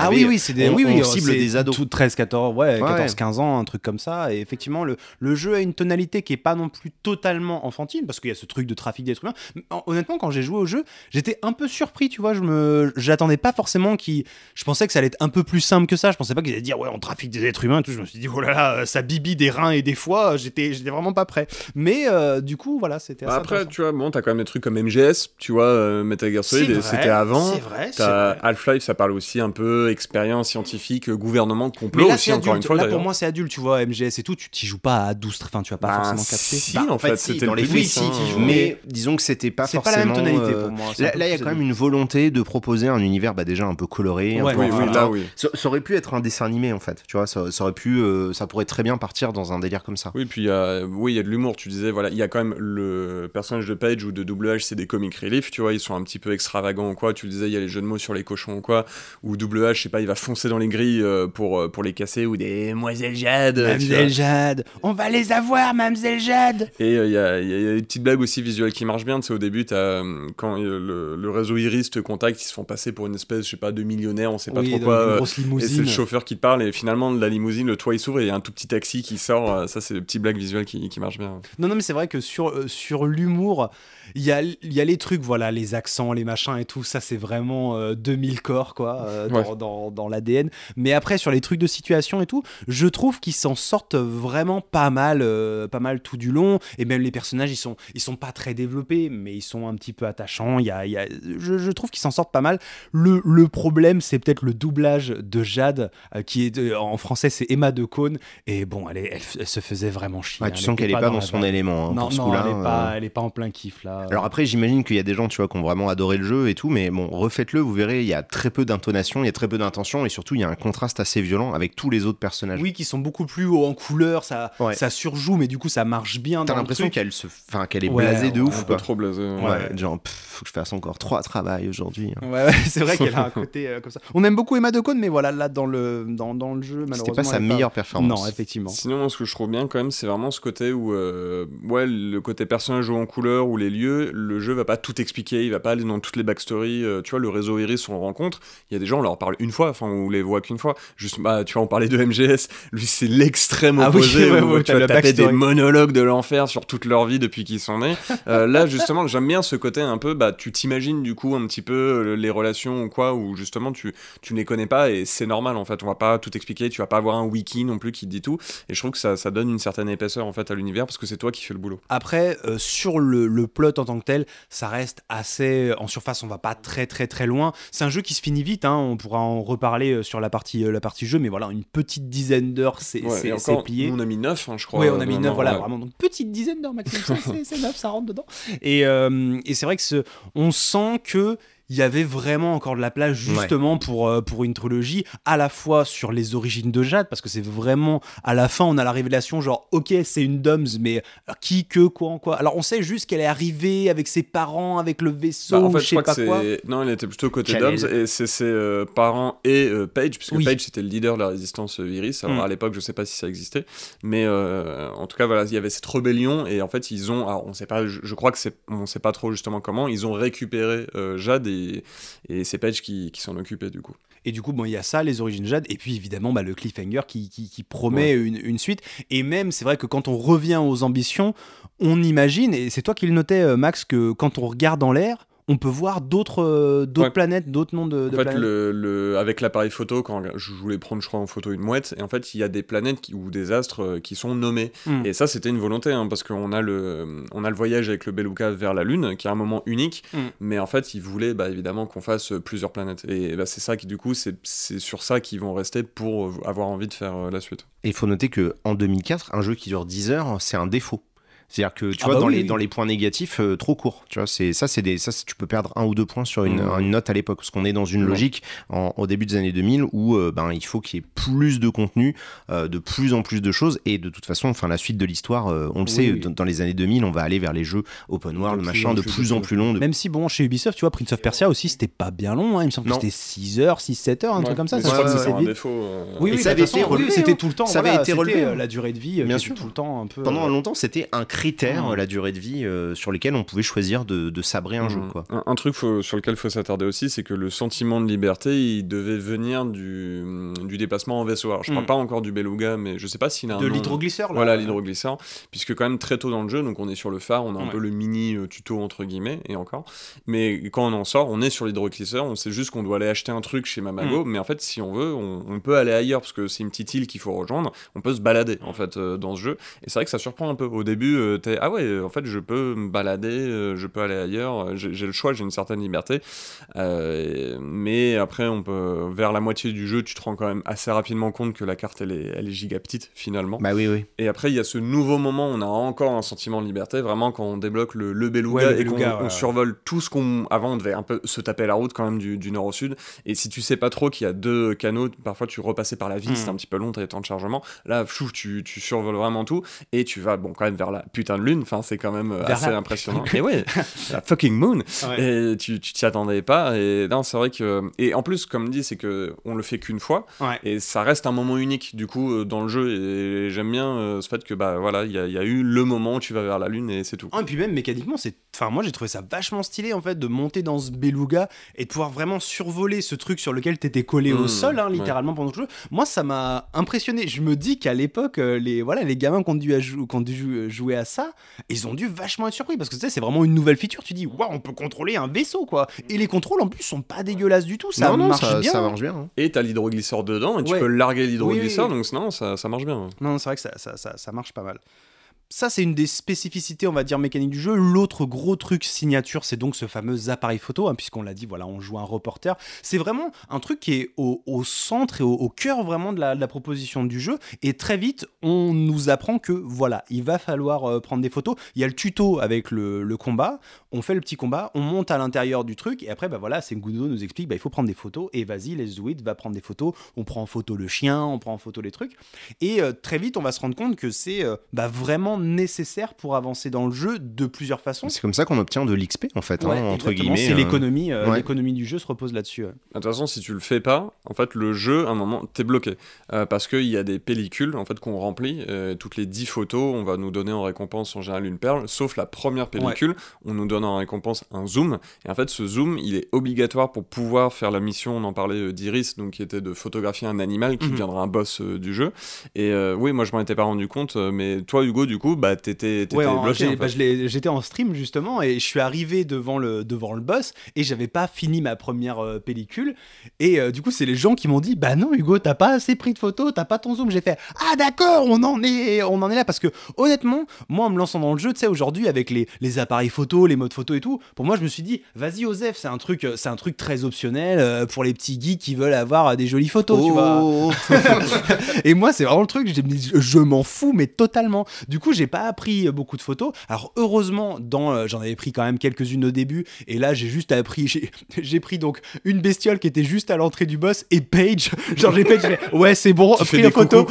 cible des ados. 13, 14, 14, 15 ans, un truc comme ça. Et effectivement, le jeu a une tonalité qui est pas non plus totalement enfantine, parce qu'il y a ce truc de trafic d'êtres humains. Honnêtement, quand j'ai joué au jeu, j'étais un peu surpris, tu vois. J'attendais pas forcément je pensais que ça allait être un peu plus simple que ça. Je pensais pas qu'ils allaient dire on trafique des êtres humains et tout. Je me suis dit oh là là, ça bibi des reins et des foies. J'étais vraiment pas prêt. Mais du coup, voilà, c'était assez après, tu vois, t'as quand même des trucs comme MGS, tu vois, Metal Gear Solid, c'était avant. C'est vrai. T'as Half-Life, ça parle aussi un peu expérience scientifique, gouvernement, complot aussi, encore une fois. Là, pour moi, c'est adulte, tu vois, MGS et tout, tu t'y joues pas à 12, enfin, tu vas pas forcément capter. Si, en fait, c'était dans les faits, si, mais disons que c'était pas forcément... C'est pas la même tonalité pour moi. Là, il y a quand même une volonté de proposer un univers déjà un peu coloré. Ça aurait pu être un dessin animé, en fait, tu vois, ça aurait pu... ça pourrait très bien partir dans un délire comme ça. Oui, puis il y a de l'humour, tu disais, voilà, il y a quand même le personnage de Paige ou de Double H, c'est des comic relief, tu vois, ils sont un petit peu extravagants ou quoi, tu le disais, il y a les jeux de mots sur les cochons ou quoi, ou Double H, je sais pas, il va foncer dans les grilles pour les casser, ou des Mademoiselle Jade. Mademoiselle Jade, on va les avoir, Mademoiselle Jade. Et il y a des petites blagues aussi visuelles qui marchent bien, tu sais, au début, quand le réseau Iris te contacte, ils se font passer pour une espèce, je sais pas, de millionnaire, on sait pas trop quoi, une grosse limousine. et c'est le chauffeur qui te parle, et finalement, la limousine, cuisine, le toit il s'ouvre et il y a un tout petit taxi qui sort. Ça, c'est le petit blague visuel qui marche bien. Non, mais c'est vrai que sur l'humour, il y a les trucs, voilà, les accents, les machins et tout, ça c'est vraiment 2000 corps, quoi, dans l'ADN. Mais après, sur les trucs de situation et tout, je trouve qu'ils s'en sortent vraiment pas mal tout du long. Et même les personnages, ils sont pas très développés, mais ils sont un petit peu attachants. Je trouve qu'ils s'en sortent pas mal. Le problème, c'est peut-être le doublage de Jade, qui est en français, c'est Emma Decaune. Et bon, elle se faisait vraiment chier. Ouais, tu sens qu'elle est pas dans son élément. Non, pour ce coup-là, elle est pas en plein kiff là. Alors après, j'imagine qu'il y a des gens, tu vois, qui ont vraiment adoré le jeu et tout, mais bon, refaites-le, vous verrez, il y a très peu d'intonation, il y a très peu d'intention, et surtout, il y a un contraste assez violent avec tous les autres personnages. Oui, qui sont beaucoup plus hauts en couleur, ça surjoue, mais du coup, ça marche bien. T'as l'impression qu'elle est blasée de ouf, quoi. Trop blasée. Genre, faut que je fasse encore 3 travails aujourd'hui. Ouais, c'est vrai qu'elle a un côté comme ça. On aime beaucoup Emma Decaune, mais voilà, là, dans le jeu, malheureusement. C'était pas sa meilleure performance. Non, effectivement. Sinon, moi, ce que je trouve bien quand même, c'est vraiment ce côté où, le côté personnage haut en couleur ou les lieux, le jeu va pas tout expliquer, il va pas aller dans toutes les backstories. Tu vois, le réseau Iris, on le rencontre, il y a des gens, on leur parle une fois, enfin, on les voit qu'une fois. Juste, tu vois, on parlait de MGS, lui, c'est l'extrême opposé, où tu vas taper des monologues de l'enfer sur toute leur vie depuis qu'ils sont nés. Là, justement, j'aime bien ce côté un peu, tu t'imagines du coup un petit peu les relations ou quoi, où justement tu ne les connais pas et c'est normal en fait, on va pas tout expliquer, tu vas pas avoir un wiki non plus qui te dit tout, et je trouve que ça donne une certaine épaisseur en fait à l'univers parce que c'est toi qui fais le boulot. Après, sur le plot en tant que tel, ça reste assez en surface, on va pas très très très loin. C'est un jeu qui se finit vite, hein, on pourra en reparler sur la partie jeu, mais voilà, une petite dizaine d'heures, c'est plié. Nous, on a mis 9, hein, je crois. Oui, on a mis 9, voilà, vraiment, donc petite dizaine d'heures maximum, c'est 9, ça rentre dedans. Et c'est vrai que on sent que il y avait vraiment encore de la place justement pour une trilogie, à la fois sur les origines de Jade, parce que c'est vraiment à la fin on a la révélation genre ok c'est une Doms, mais qui, que, quoi en quoi. Alors on sait juste qu'elle est arrivée avec ses parents, avec le vaisseau, en fait, je sais pas quoi. Non, elle était plutôt côté Doms, et c'est ses parents et Paige, puisque Paige c'était le leader de la résistance Iris. Alors à l'époque je sais pas si ça existait, mais en tout cas voilà, il y avait cette rébellion, et en fait ils ont, alors on sait pas, je crois que on sait pas trop justement comment, ils ont récupéré Jade, et c'est Paige qui s'en occupait du coup. Et du coup, bon, il y a ça, les origines Jade, et puis évidemment le cliffhanger qui promet une suite. Et même, c'est vrai que quand on revient aux ambitions, on imagine, et c'est toi qui le notais, Max, que quand on regarde en l'air, on peut voir d'autres planètes, d'autres noms de planètes. En fait, avec l'appareil photo, quand je voulais prendre, je crois, en photo une mouette, et en fait, il y a des planètes ou des astres qui sont nommés. Et ça, c'était une volonté, hein, parce qu'on a le voyage avec le Beluga vers la Lune, qui est un moment unique, mais en fait, ils voulaient évidemment qu'on fasse plusieurs planètes. Et c'est ça qui, du coup, c'est sur ça qu'ils vont rester pour avoir envie de faire la suite. Et il faut noter qu'en 2004, un jeu qui dure 10 heures, c'est un défaut. C'est-à-dire que tu vois, dans les points négatifs, trop court. Tu vois, tu peux perdre 1 ou 2 points sur une note à l'époque, parce qu'on est dans une logique au début des années 2000 où il faut qu'il y ait plus de contenu, de plus en plus de choses, et de toute façon, la suite de l'histoire, on le sait, dans les années 2000, on va aller vers les jeux open world, de plus en plus long. Même si, bon, chez Ubisoft, tu vois, Prince of Persia aussi, c'était pas bien long, hein, il me semble que c'était 6 heures, 6-7 heures, un truc comme ça. Je crois que c'est un défaut. Oui, ça avait été relevé, c'était tout le temps. Ça avait été relevé. La durée de vie, bien sûr, tout le temps un peu. Pendant longtemps, c'était un critère, la durée de vie sur lesquels on pouvait choisir de sabrer un jeu, quoi. Un truc sur lequel il faut s'attarder aussi, c'est que le sentiment de liberté, il devait venir du déplacement en vaisseau. Alors, je parle pas encore du Beluga, mais je sais pas s'il a un nom. L'hydroglisseur, là. Voilà, l'hydroglisseur, puisque quand même très tôt dans le jeu, donc on est sur le phare, on a un peu le mini tuto entre guillemets, et encore. Mais quand on en sort, on est sur l'hydroglisseur, on sait juste qu'on doit aller acheter un truc chez Mamago, mais en fait, si on veut, on peut aller ailleurs, parce que c'est une petite île qu'il faut rejoindre, on peut se balader, en fait, dans ce jeu. Et c'est vrai que ça surprend un peu. Au début, en fait, je peux me balader, je peux aller ailleurs, j'ai le choix, j'ai une certaine liberté, mais après vers la moitié du jeu, tu te rends quand même assez rapidement compte que la carte elle est giga petite finalement. Bah oui. Et après il y a ce nouveau moment où on a encore un sentiment de liberté, vraiment quand on débloque le Beluga, et qu'on survole tout ce avant on devait un peu se taper la route quand même du nord au sud, et si tu sais pas trop qu'il y a 2 canaux, parfois tu repassais par la ville, c'est un petit peu long, t'as les temps de chargement, là tu survoles vraiment tout, et tu vas quand même vers la putain de lune, enfin c'est quand même assez la... impressionnant. Et ouais, la fucking moon. Et tu t'y attendais pas. Et non, c'est vrai que et en plus comme dit, c'est que on le fait qu'une fois et ça reste un moment unique du coup dans le jeu. Et j'aime bien ce fait que bah voilà, il y a eu le moment où tu vas vers la lune et c'est tout. Et puis même mécaniquement, moi j'ai trouvé ça vachement stylé en fait de monter dans ce beluga et de pouvoir vraiment survoler ce truc sur lequel t'étais collé au sol, hein, littéralement pendant le jeu. Moi ça m'a impressionné. Je me dis qu'à l'époque, les gamins qui ont dû jouer à ça, ils ont dû vachement être surpris parce que tu sais, c'est vraiment une nouvelle feature. Tu dis, waouh, on peut contrôler un vaisseau quoi. Et les contrôles en plus sont pas dégueulasses du tout. Ça marche bien. Ça marche bien. Hein. Et t'as l'hydroglisseur dedans et tu peux larguer l'hydroglisseur, donc non, ça marche bien. Non, c'est vrai que ça marche pas mal. Ça, c'est une des spécificités, on va dire, mécaniques du jeu. L'autre gros truc signature, c'est donc ce fameux appareil photo, hein, puisqu'on l'a dit, voilà, on joue un reporter. C'est vraiment un truc qui est au centre et au cœur vraiment de la proposition du jeu. Et très vite, on nous apprend que, voilà, il va falloir prendre des photos. Il y a le tuto avec le combat. On fait le petit combat, on monte à l'intérieur du truc. Et après, bah voilà, Sengoku nous explique, bah, il faut prendre des photos. Et vas-y, let's do it, va prendre des photos. On prend en photo le chien, on prend en photo les trucs. Et très vite, on va se rendre compte que c'est vraiment nécessaire pour avancer dans le jeu de plusieurs façons. C'est comme ça qu'on obtient de l'XP en fait, entre guillemets. C'est l'économie, l'économie du jeu se repose là-dessus. De toute façon, si tu le fais pas, en fait, le jeu, à un moment, t'es bloqué. Parce qu'il y a des pellicules en fait, qu'on remplit. Toutes les 10 photos, on va nous donner en récompense en général une perle, sauf la première pellicule, on nous donne en récompense un zoom. Et en fait, ce zoom, il est obligatoire pour pouvoir faire la mission, on en parlait d'Iris, donc, qui était de photographier un animal qui deviendra un boss du jeu. Et oui, moi, je m'en étais pas rendu compte, mais toi, Hugo, du coup, bah, t'étais bloqué. J'étais en stream justement et je suis arrivé devant le boss et j'avais pas fini ma première pellicule et du coup c'est les gens qui m'ont dit bah non Hugo t'as pas assez pris de photos, t'as pas ton zoom. J'ai fait ah d'accord, on en est là parce que honnêtement moi en me lançant dans le jeu tu sais aujourd'hui avec les appareils photo, les modes photo et tout, pour moi je me suis dit vas-y Osef, c'est un truc très optionnel pour les petits geeks qui veulent avoir des jolies photos tu vois. Et moi c'est vraiment le truc, je m'en fous mais totalement. Du coup j'ai pas pris beaucoup de photos. Alors heureusement j'en avais pris quand même quelques-unes au début et là j'ai pris donc une bestiole qui était juste à l'entrée du boss et Paige, genre j'ai Paige, ouais c'est bon, pris la photo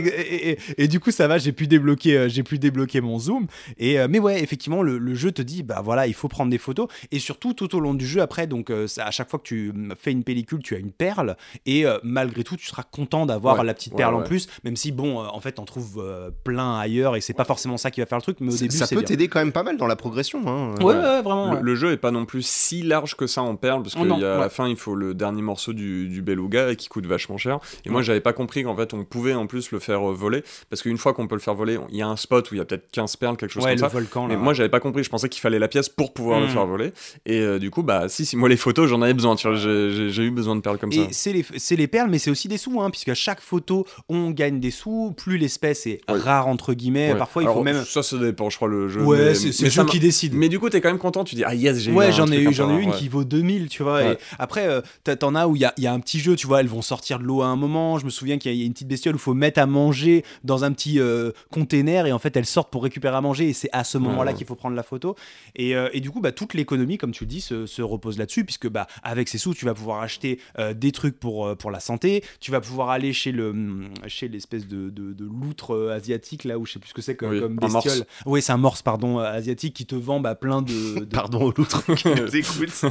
et du coup ça va, j'ai pu débloquer mon zoom et mais ouais effectivement le jeu te dit bah voilà il faut prendre des photos et surtout tout au long du jeu après donc à chaque fois que tu fais une pellicule tu as une perle et malgré tout tu seras content d'avoir la petite perle en plus, même si bon en fait t'en trouves plein ailleurs et c'est pas forcément ça qui va faire le truc, mais au début ça peut t'aider quand même pas mal dans la progression hein. Ouais, vraiment le jeu est pas non plus si large que ça en perles parce qu'à la fin il faut le dernier morceau du beluga qui coûte vachement cher et moi j'avais pas compris qu'en fait on pouvait en plus le faire voler parce qu'une fois qu'on peut le faire voler il y a un spot où il y a peut-être 15 perles, quelque chose comme ça volcan, mais moi j'avais pas compris, je pensais qu'il fallait la pièce pour pouvoir le faire voler et du coup bah si moi les photos j'en avais besoin, tu vois, j'ai eu besoin de perles comme ça. Et c'est les perles mais c'est aussi des sous hein, puisqu'à chaque photo on gagne des sous, plus l'espèce est rare entre guillemets, parfois il faut même ça dépend je crois le jeu c'est le jeu qui décide, mais du coup t'es quand même content, tu dis ah yes j'ai j'en ai eu une qui vaut 2000 tu vois et après t'en as où il y a un petit jeu tu vois, elles vont sortir de l'eau à un moment, je me souviens qu'il y a une petite bestiole où il faut mettre à manger dans un petit container et en fait elles sortent pour récupérer à manger et c'est à ce moment là qu'il faut prendre la photo et du coup bah toute l'économie comme tu le dis se repose là-dessus puisque bah avec ces sous tu vas pouvoir acheter des trucs pour la santé, tu vas pouvoir aller chez l'espèce de loutre asiatique là où je sais plus ce que c'est comme bestiole, oui c'est un morse pardon asiatique qui te vend plein de... Pardon aux loutres qui nous écoutent.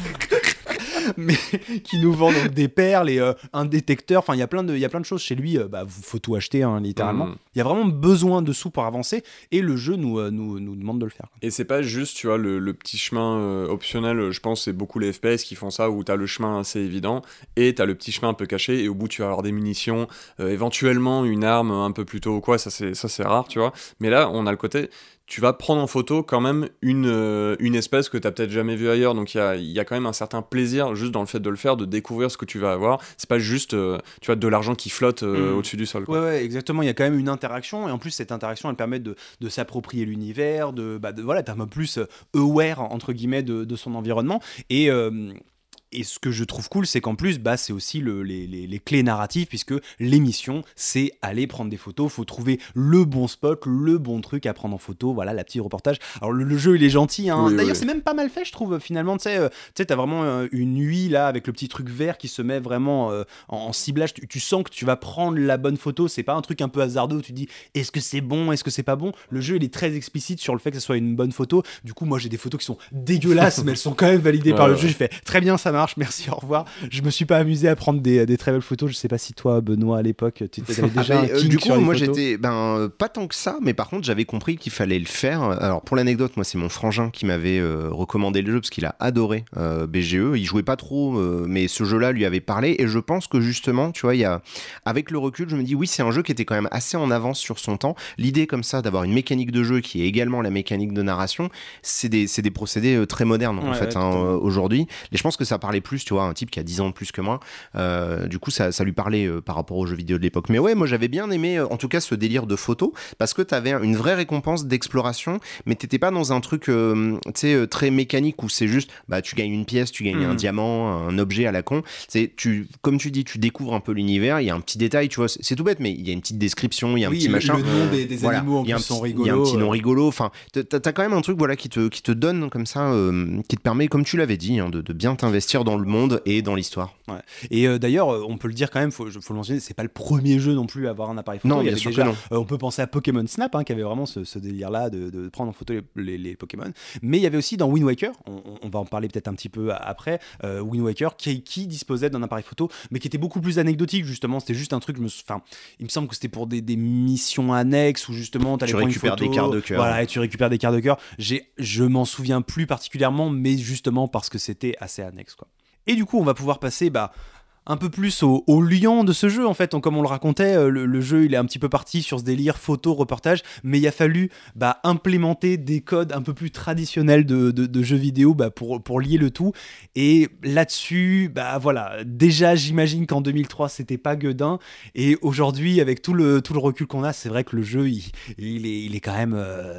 Mais qui nous vend donc des perles et un détecteur, enfin il y a plein de choses chez lui, faut tout acheter hein, littéralement. Il y a vraiment besoin de sous pour avancer et le jeu nous demande de le faire. Et c'est pas juste tu vois le petit chemin optionnel, je pense c'est beaucoup les FPS qui font ça où t'as le chemin assez évident et t'as le petit chemin un peu caché et au bout tu vas avoir des munitions, éventuellement une arme un peu plus tôt quoi, ça c'est rare tu vois, mais là on a le côté tu vas prendre en photo quand même une espèce que tu n'as peut-être jamais vue ailleurs. Donc il y a quand même un certain plaisir juste dans le fait de le faire, de découvrir ce que tu vas avoir. C'est pas juste tu vois, de l'argent qui flotte au-dessus du sol. Quoi. Ouais, exactement. Il y a quand même une interaction. Et en plus, cette interaction, elle permet de s'approprier l'univers, voilà, t'es un peu plus aware, entre guillemets, de son environnement. Et Et ce que je trouve cool, c'est qu'en plus, c'est aussi les clés narratives, puisque l'émission, c'est aller prendre des photos, faut trouver le bon spot, le bon truc à prendre en photo, voilà, la petite reportage. Alors le jeu, il est gentil, hein. D'ailleurs, c'est même pas mal fait, je trouve, finalement, tu sais, t'as vraiment une huile, là, avec le petit truc vert qui se met vraiment en ciblage, tu sens que tu vas prendre la bonne photo, c'est pas un truc un peu hasardeux où tu dis, est-ce que c'est bon, est-ce que c'est pas bon? Le jeu, il est très explicite sur le fait que ce soit une bonne photo. Du coup, moi, j'ai des photos qui sont dégueulasses, mais elles sont quand même validées par le jeu. Je fais, très bien, ça marche, merci, au revoir. Je me suis pas amusé à prendre des très belles photos. Je sais pas si toi, Benoît, à l'époque, tu avais déjà un kink du coup, sur les moi photos. j'étais pas tant que ça, mais par contre j'avais compris qu'il fallait le faire. Alors pour l'anecdote, moi c'est mon frangin qui m'avait recommandé le jeu parce qu'il a adoré BGE. Il jouait pas trop, mais ce jeu-là lui avait parlé, et je pense que justement, tu vois, avec le recul, je me dis oui, c'est un jeu qui était quand même assez en avance sur son temps. L'idée comme ça d'avoir une mécanique de jeu qui est également la mécanique de narration, c'est des procédés très modernes en fait aujourd'hui. Et je pense que ça parlait plus, tu vois, un type qui a 10 ans de plus que moi. Du coup, ça lui parlait par rapport aux jeux vidéo de l'époque. Mais ouais, moi j'avais bien aimé, en tout cas, ce délire de photo, parce que t'avais une vraie récompense d'exploration, mais t'étais pas dans un truc, tu sais, très mécanique où c'est juste, tu gagnes une pièce, tu gagnes un diamant, un objet à la con. Comme tu dis, tu découvres un peu l'univers. Il y a un petit détail, tu vois, c'est tout bête, mais il y a une petite description, il y a un petit machin. Le nom des animaux en plus sont rigolos. Il y a un petit nom rigolo. Enfin, t'as quand même un truc, voilà, qui te donne comme ça, qui te permet, comme tu l'avais dit, de bien t'investir dans le monde et dans l'histoire. Ouais. Et d'ailleurs, on peut le dire quand même, faut le mentionner, c'est pas le premier jeu non plus à avoir un appareil photo. Non, bien sûr que non. On peut penser à Pokémon Snap, qui avait vraiment ce délire-là de prendre en photo les Pokémon. Mais il y avait aussi dans Wind Waker, on va en parler peut-être un petit peu après, Wind Waker qui disposait d'un appareil photo, mais qui était beaucoup plus anecdotique, justement. C'était juste un truc, il me semble que c'était pour des missions annexes où justement tu récupères des cartes de cœur. Voilà, et tu récupères des cartes de cœur. Je m'en souviens plus particulièrement, mais justement parce que c'était assez annexe, quoi. Et du coup, on va pouvoir passer un peu plus au liant de ce jeu, en fait. Comme on le racontait, le jeu, il est un petit peu parti sur ce délire photo, reportage, mais il a fallu implémenter des codes un peu plus traditionnels de jeux vidéo pour lier le tout. Et là-dessus, voilà, déjà, j'imagine qu'en 2003, c'était pas gueudin. Et aujourd'hui, avec tout le recul qu'on a, c'est vrai que le jeu, il est quand même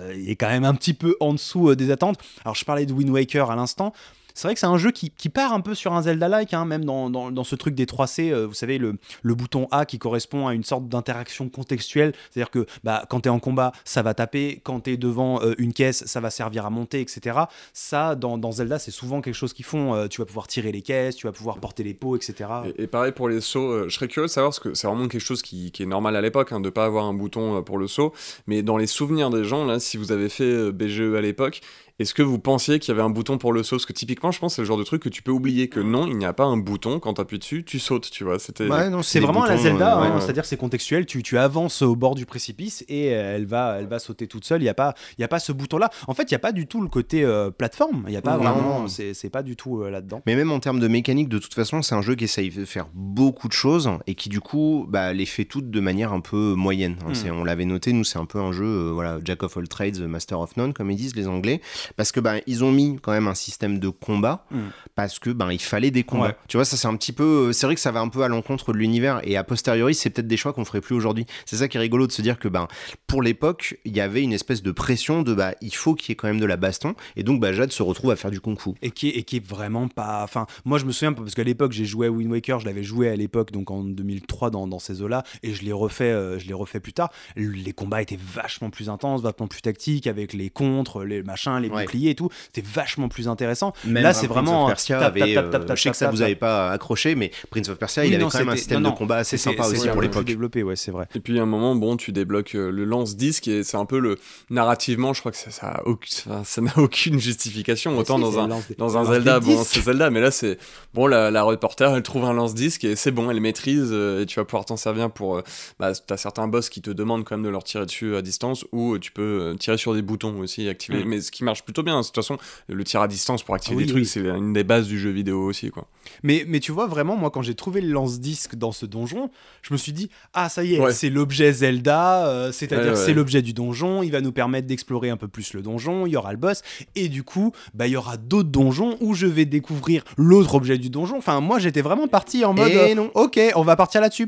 un petit peu en dessous des attentes. Alors, je parlais de Wind Waker à l'instant. C'est vrai que c'est un jeu qui part un peu sur un Zelda-like, même dans ce truc des 3C, vous savez, le bouton A qui correspond à une sorte d'interaction contextuelle, c'est-à-dire que quand t'es en combat, ça va taper, quand t'es devant une caisse, ça va servir à monter, etc. Ça, dans Zelda, c'est souvent quelque chose qu'ils font, tu vas pouvoir tirer les caisses, tu vas pouvoir porter les pots, etc. Et pareil pour les sauts, je serais curieux de savoir, parce que c'est vraiment quelque chose qui est normal à l'époque, de pas avoir un bouton pour le saut, mais dans les souvenirs des gens, là, si vous avez fait BGE à l'époque, est-ce que vous pensiez qu'il y avait un bouton pour le saut? Parce que typiquement, je pense que c'est le genre de truc que tu peux oublier, que non, il n'y a pas un bouton, quand tu appuies dessus, tu sautes, tu vois. C'est vraiment à la Zelda, c'est-à-dire c'est contextuel, tu avances au bord du précipice et elle va sauter toute seule, il n'y a pas ce bouton-là. En fait, il n'y a pas du tout le côté plateforme, il n'y a pas vraiment, c'est pas du tout là-dedans. Mais même en termes de mécanique, de toute façon, c'est un jeu qui essaye de faire beaucoup de choses et qui du coup les fait toutes de manière un peu moyenne. On l'avait noté, nous c'est un peu un jeu, Jack of all trades, Master of none, comme ils disent les Anglais. Parce que ils ont mis quand même un système de combat parce que il fallait des combats. Tu vois, ça c'est un petit peu, c'est vrai que ça va un peu à l'encontre de l'univers, et a posteriori c'est peut-être des choix qu'on ferait plus aujourd'hui. C'est ça qui est rigolo, de se dire que pour l'époque il y avait une espèce de pression de il faut qu'il y ait quand même de la baston, et donc Jade se retrouve à faire du kung-fu et qui est vraiment pas, moi je me souviens parce qu'à l'époque j'ai joué à Wind Waker, je l'avais joué à l'époque donc en 2003 dans ces eaux-là, et je l'ai refait plus tard. Les combats étaient vachement plus intenses, vachement plus tactiques, avec les contres, les machins, les boucliers et tout, c'était vachement plus intéressant. Même là c'est vraiment je sais que ça vous avait pas accroché, mais Prince of Persia il avait quand même un système de combat assez sympa aussi pour l'époque. Développé, ouais, c'est vrai. Et puis à un moment, tu débloques le lance-disque, et c'est un peu narrativement, je crois que ça n'a aucune justification. Autant dans un Zelda, c'est Zelda, mais là c'est la reporter elle trouve un lance-disque et c'est bon, elle maîtrise, et tu vas pouvoir t'en servir pour t'as certains boss qui te demandent quand même de leur tirer dessus à distance, ou tu peux tirer sur des boutons aussi, activer, mais ce qui marche plutôt bien. De toute façon, le tir à distance pour activer des trucs, c'est une des bases du jeu vidéo aussi, quoi. Mais tu vois, vraiment, moi quand j'ai trouvé le lance-disque dans ce donjon, je me suis dit, ça y est, c'est l'objet Zelda, c'est-à-dire c'est l'objet du donjon, il va nous permettre d'explorer un peu plus le donjon, il y aura le boss, et du coup il y aura d'autres donjons où je vais découvrir l'autre objet du donjon. Moi j'étais vraiment parti en mode ok, on va partir là-dessus.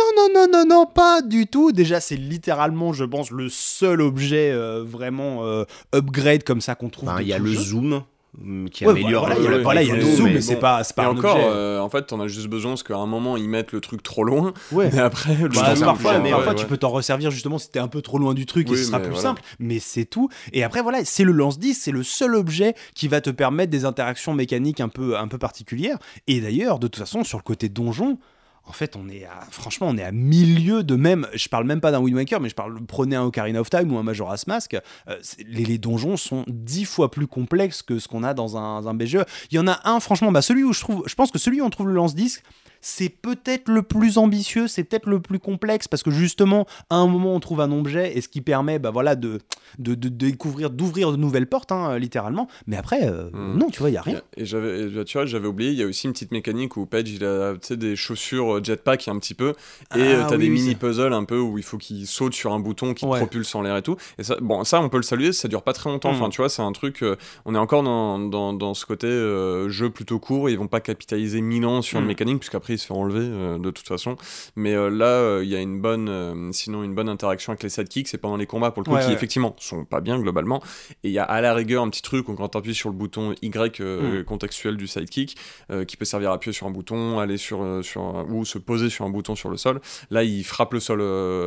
Non, pas du tout. Déjà c'est littéralement, je pense, le seul objet vraiment upgrade comme ça qu'on trouve. Il y a le zoom. qui améliore il y a le zoom, mais c'est pas et un encore, objet. en fait, t'en as juste besoin parce qu'à un moment, ils mettent le truc trop loin. Ouais. Mais après, parfois, tu peux t'en resservir justement si t'es un peu trop loin du truc et ce sera plus simple. Mais c'est tout. Et après, voilà, c'est le lance-disque, c'est le seul objet qui va te permettre des interactions mécaniques un peu particulières. Et d'ailleurs, de toute façon, sur le côté donjon, en fait, on est à milieu de même. Je parle même pas d'un Wind Waker, mais prenez un Ocarina of Time ou un Majora's Mask. Les donjons sont 10 fois plus complexes que ce qu'on a dans un BGE. Il y en a un, franchement, je pense que celui où on trouve le lance-disque, c'est peut-être le plus ambitieux, c'est peut-être le plus complexe, parce que justement, à un moment, on trouve un objet, et ce qui permet de découvrir, d'ouvrir de nouvelles portes, littéralement. Mais après, non, tu vois, il n'y a rien. Et tu vois, j'avais oublié, il y a aussi une petite mécanique où Page, il a des chaussures jetpack un petit peu, et t'as des mini-puzzles un peu où il faut qu'il saute sur un bouton qui te propulse en l'air et tout. Et ça, on peut le saluer, ça dure pas très longtemps. Enfin, tu vois, c'est un truc, on est encore dans ce côté jeu plutôt court, ils vont pas capitaliser 1000 ans sur une mécanique, puisqu'après il se fait enlever de toute façon, mais là il y a une bonne interaction avec les sidekicks, c'est pendant les combats pour le coup qui effectivement sont pas bien globalement, et il y a à la rigueur un petit truc où quand t'appuies sur le bouton Y contextuel du sidekick qui peut servir à appuyer sur un bouton, aller sur ou se poser sur un bouton sur le sol, là il frappe le sol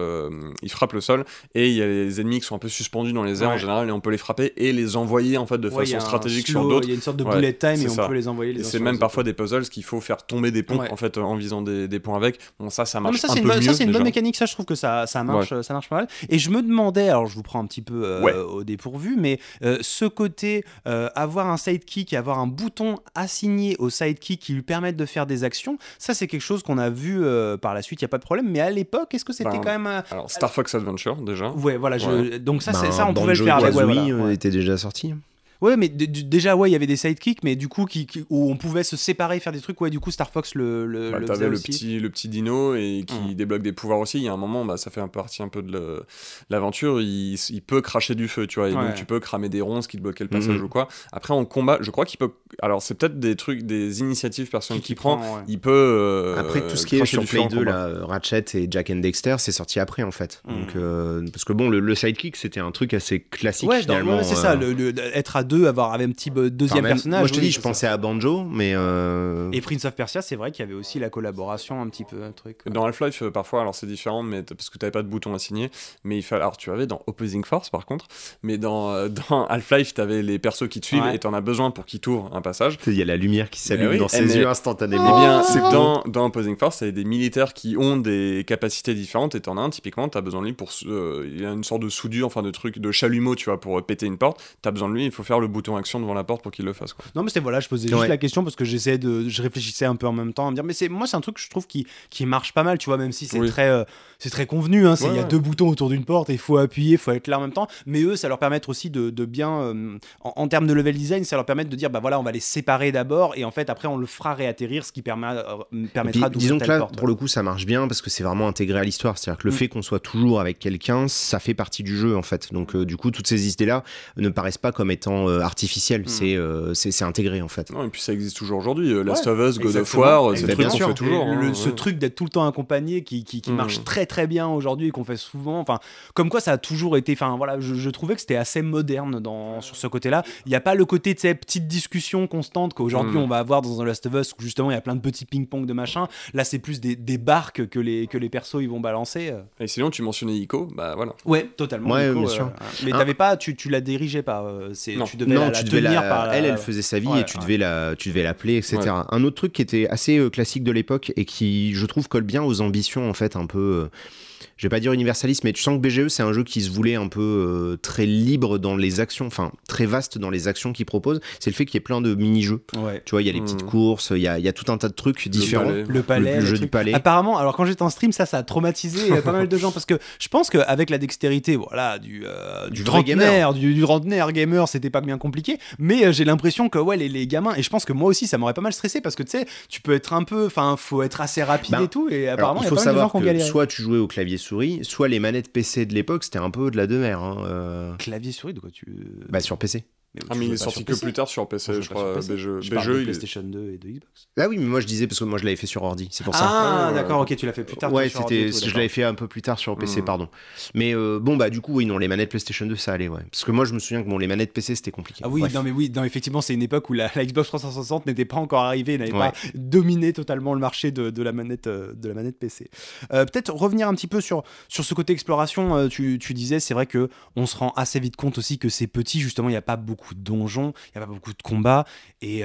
et il y a les ennemis qui sont un peu suspendus dans les airs en général, et on peut les frapper et les envoyer en fait de façon stratégique sur d'autres. Il y a une sorte de bullet time et on peut les envoyer et c'est même parfois des puzzles qu'il faut faire tomber des ponts en fait en visant des points avec. Bon, ça marche un peu mieux. Ça, c'est une bonne mécanique. Ça, je trouve que ça marche pas mal. Et je me demandais, alors je vous prends un petit peu au dépourvu, mais ce côté avoir un sidekick et avoir un bouton assigné au sidekick qui lui permettent de faire des actions, ça c'est quelque chose qu'on a vu par la suite, il y a pas de problème. Mais à l'époque, est-ce que c'était quand même alors Star Fox Adventure déjà. Ouais, voilà. Donc ça, ça on pouvait le faire. Était déjà sorti. Ouais, mais déjà, il y avait des sidekicks, mais du coup, où on pouvait se séparer et faire des trucs. Ouais, du coup, Star Fox le t'avais le aussi. petit dino et qui débloque des pouvoirs aussi. Il y a un moment, ça fait partie un peu de l'aventure. Il peut cracher du feu, tu vois. Et donc, tu peux cramer des ronces qui te bloquaient le passage ou quoi. Après, en combat, je crois qu'il peut. Alors, c'est peut-être des initiatives personnelles qu'il prend. Il peut. Après, tout ce qui est sur Play 2, là, Ratchet et Jack and Dexter, c'est sorti après, en fait. Donc, parce que bon, le sidekick, c'était un truc assez classique finalement. C'est ça, être à deux, avoir un petit deuxième personnage. Moi je te dis, je pensais à Banjo, mais et Prince of Persia, c'est vrai qu'il y avait aussi la collaboration un petit peu, un truc. Dans Half-Life, parfois, alors c'est différent, mais parce que t'avais pas de bouton assigné, mais alors tu avais dans Opposing Force par contre, mais dans Half-Life, t'avais les persos qui te suivent et t'en as besoin pour qu'ils t'ouvrent un passage. Il y a la lumière qui s'allume dans ses yeux instantanément. Eh bien, dans Opposing Force, t'avais des militaires qui ont des capacités différentes, et t'en as un, typiquement, t'as besoin de lui pour. Il y a une sorte de soudure, enfin de truc, de chalumeau, tu vois, pour péter une porte. T'as besoin de lui, il faut faire le bouton action devant la porte pour qu'il le fasse, quoi. Non, mais je posais juste la question parce que je réfléchissais un peu en même temps à me dire, mais c'est un truc que je trouve qui marche pas mal, tu vois, même si c'est très convenu, hein, il y a deux boutons autour d'une porte et il faut appuyer, il faut être là en même temps, mais eux, ça leur permet aussi de bien, en termes de level design, ça leur permet de dire, bah voilà, on va les séparer d'abord et en fait, après, on le fera réatterrir, ce qui permettra d'ouvrir disons que là, porte. Pour le coup, ça marche bien parce que c'est vraiment intégré à l'histoire, c'est-à-dire que le fait qu'on soit toujours avec quelqu'un, ça fait partie du jeu, en fait. Donc, du coup, toutes ces idées-là ne paraissent pas comme étant artificielles. C'est intégré en fait. Non, et puis ça existe toujours aujourd'hui. Last of Us, God of War, c'est des trucs qu'on fait toujours. Ce truc d'être tout le temps accompagné qui marche très très bien aujourd'hui et qu'on fait souvent. Enfin, comme quoi ça a toujours été. Enfin voilà, je trouvais que c'était assez moderne sur ce côté-là. Il n'y a pas le côté de ces petites discussions constantes qu'aujourd'hui on va avoir dans un Last of Us où justement il y a plein de petits ping-pong de machin. Là c'est plus des barques que les persos ils vont balancer. Et sinon tu mentionnais Ico, bah voilà. Ouais, totalement. Ouais, Ico, bien sûr. Mais t'avais pas, tu la dirigeais pas. Tu devais la tenir par. Elle faisait sa vie et tu devais l'appeler, etc. Un autre truc qui était assez classique de l'époque et qui, je trouve, colle bien aux ambitions, en fait, un peu... je vais pas dire universaliste, mais tu sens que BGE, c'est un jeu qui se voulait un peu très libre dans les actions, enfin, très vaste dans les actions qu'il propose. C'est le fait qu'il y ait plein de mini-jeux. Ouais. Tu vois, il y a les petites courses, il y a tout un tas de trucs différents. Le palais, le jeu du palais. Apparemment, alors quand j'étais en stream, ça a traumatisé pas mal de gens, parce que je pense qu'avec la dextérité, voilà, du trentenaire gamer, c'était pas bien compliqué, mais j'ai l'impression que les gamins, et je pense que moi aussi, ça m'aurait pas mal stressé, parce que tu sais, tu peux être un peu, enfin, faut être assez rapide et tout, et apparemment, il y a pas mal de gens qui ont galéré. Soit tu jouais au clavier souris, soit les manettes PC de l'époque, c'était un peu au-delà de mer. Clavier souris, de quoi Bah sur PC. Mais il est sorti que plus tard sur PC, je crois. Je parle de PlayStation 2 et de Xbox. Ah oui, mais moi je disais parce que moi je l'avais fait sur ordi, c'est pour ça. Ah d'accord, ok, tu l'as fait plus tard. Ouais, je l'avais fait un peu plus tard sur PC, pardon. Mais du coup, oui, non, les manettes PlayStation 2, ça allait, ouais. Parce que moi, je me souviens que les manettes PC, c'était compliqué. Ah oui, non, effectivement, c'est une époque où la Xbox 360 n'était pas encore arrivée, n'avait pas dominé totalement le marché de la manette PC. Peut-être revenir un petit peu sur ce côté exploration. Tu disais, c'est vrai que on se rend assez vite compte aussi que c'est petit. Justement, il n'y a pas beaucoup de donjons, il n'y a pas beaucoup de combats, et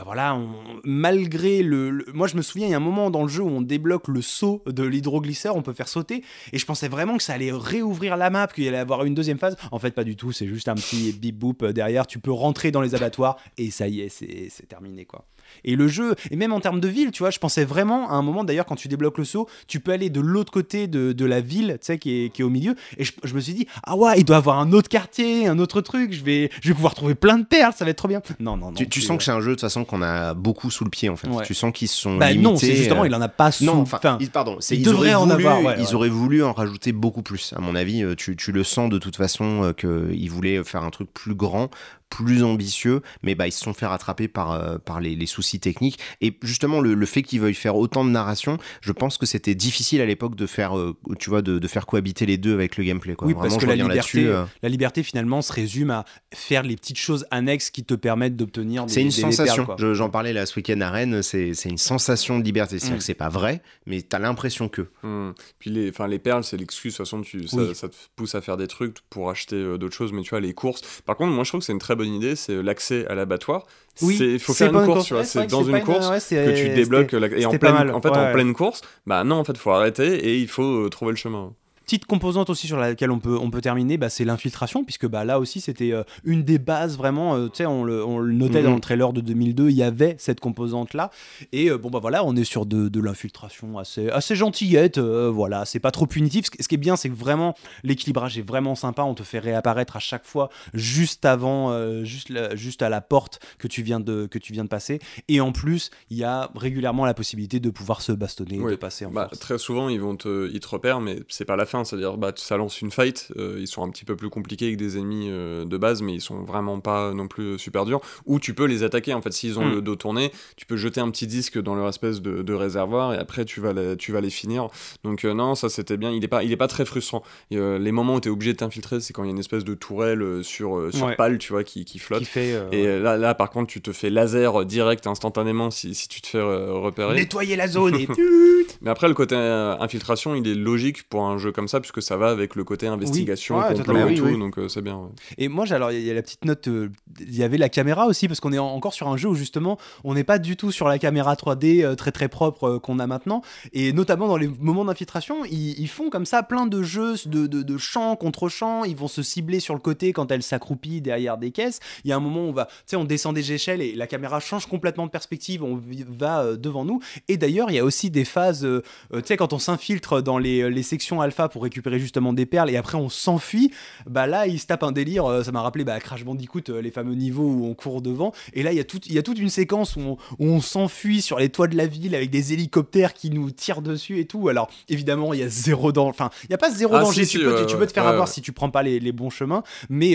malgré moi, je me souviens, il y a un moment dans le jeu où on débloque le saut de l'hydroglisseur, on peut faire sauter, et je pensais vraiment que ça allait réouvrir la map, qu'il y allait avoir une deuxième phase. En fait, pas du tout, c'est juste un petit bip boop derrière, tu peux rentrer dans les abattoirs et ça y est, c'est terminé, quoi. Et le jeu, et même en termes de ville, tu vois, je pensais vraiment à un moment, d'ailleurs, quand tu débloques le saut, tu peux aller de l'autre côté de la ville, tu sais, qui est au milieu, et je me suis dit, ah ouais, il doit y avoir un autre quartier, un autre truc, je vais pouvoir trouver plein de perles, ça va être trop bien. Non. Tu sens que c'est un jeu de toute façon qu'on a beaucoup sous le pied, en fait. Ouais. Tu sens qu'ils sont limités. Non, c'est justement, il en a pas sous. Non, ils devraient en avoir. Ils auraient voulu en rajouter beaucoup plus. À mon avis, tu le sens de toute façon qu'ils voulaient faire un truc plus grand, plus ambitieux, mais ils se sont fait rattraper par les soucis techniques. Et justement, le fait qu'ils veuillent faire autant de narration, je pense que c'était difficile à l'époque de faire, de faire cohabiter les deux avec le gameplay, quoi. Oui, vraiment, parce que la liberté finalement se résume à faire les petites choses annexes qui te permettent d'obtenir des perles. C'est une sensation. J'en parlais là ce week-end à Rennes, c'est une sensation de liberté. C'est-à-dire que c'est pas vrai, mais t'as l'impression que. Puis les perles, c'est l'excuse. De toute façon, ça te pousse à faire des trucs pour acheter d'autres choses, mais tu vois, les courses. Par contre, moi, je trouve que c'est une très bonne idée, c'est l'accès à l'abattoir. Il faut faire une course, tu vois. C'est dans une course que tu débloques. Et en pleine course, non, en fait, il faut arrêter et il faut trouver le chemin. Petite composante aussi sur laquelle on peut terminer, c'est l'infiltration, puisque là aussi c'était une des bases vraiment, tu sais, on le notait dans le trailer de 2002, il y avait cette composante là, et voilà, on est sur de l'infiltration assez gentillette, voilà, c'est pas trop punitif. Ce qui est bien, c'est que vraiment l'équilibrage est vraiment sympa, on te fait réapparaître à chaque fois juste avant, juste à la porte que tu viens de passer, et en plus il y a régulièrement la possibilité de pouvoir se bastonner, de passer en force. Très souvent ils te repèrent, mais c'est pas la fin. C'est-à-dire ça lance une fight, ils sont un petit peu plus compliqués que des ennemis de base, mais ils sont vraiment pas non plus super durs, ou tu peux les attaquer en fait. S'ils ont le dos tourné, tu peux jeter un petit disque dans leur espèce de réservoir et après tu vas les finir. Donc non, ça c'était bien, il est pas très frustrant. Les moments où tu es obligé de t'infiltrer, c'est quand il y a une espèce de tourelle sur pale, tu vois, qui flotte, et là par contre tu te fais laser direct instantanément si tu te fais repérer, nettoyer la zone et mais après le côté infiltration il est logique pour un jeu comme ça, puisque ça va avec le côté investigation, complot et tout, donc c'est bien. Et moi, alors il y a la petite note, il y avait la caméra aussi, parce qu'on est encore sur un jeu où justement, on n'est pas du tout sur la caméra 3D très très propre qu'on a maintenant, et notamment dans les moments d'infiltration, ils font comme ça plein de jeux de champ contre champ, ils vont se cibler sur le côté quand elle s'accroupit derrière des caisses. Il y a un moment où on descend des échelles et la caméra change complètement de perspective, on va devant nous, et d'ailleurs il y a aussi des phases, quand on s'infiltre dans les sections alpha pour récupérer justement des perles et après on s'enfuit, là il se tape un délire, ça m'a rappelé Crash Bandicoot, les fameux niveaux où on court devant, et là il y a toute une séquence où on s'enfuit sur les toits de la ville avec des hélicoptères qui nous tirent dessus et tout. Alors évidemment il y a zéro danger, enfin il y a pas zéro danger, tu peux te faire avoir si tu prends pas les bons chemins, mais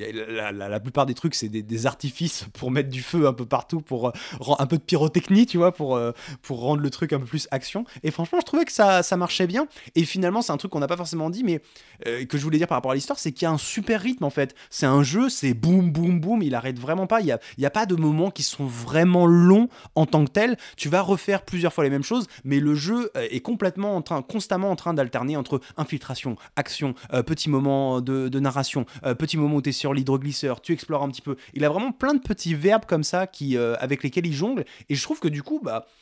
la plupart des trucs c'est des artifices pour mettre du feu un peu partout, pour un peu de pyrotechnie, tu vois, pour rendre le truc un peu plus action, et franchement je trouvais que ça marchait bien. Et finalement c'est un truc qu'on n'a pas forcément dit, mais que je voulais dire par rapport à l'histoire, c'est qu'il y a un super rythme en fait. C'est un jeu, c'est boum boum boum, il arrête vraiment pas, il y a pas de moments qui sont vraiment longs en tant que tel. Tu vas refaire plusieurs fois les mêmes choses, mais le jeu est constamment en train d'alterner entre infiltration, action, petits moments de narration, petits moments où tu es sur l'hydroglisseur, tu explores un petit peu. Il a vraiment plein de petits verbes comme ça avec lesquels il jongle, et je trouve que du coup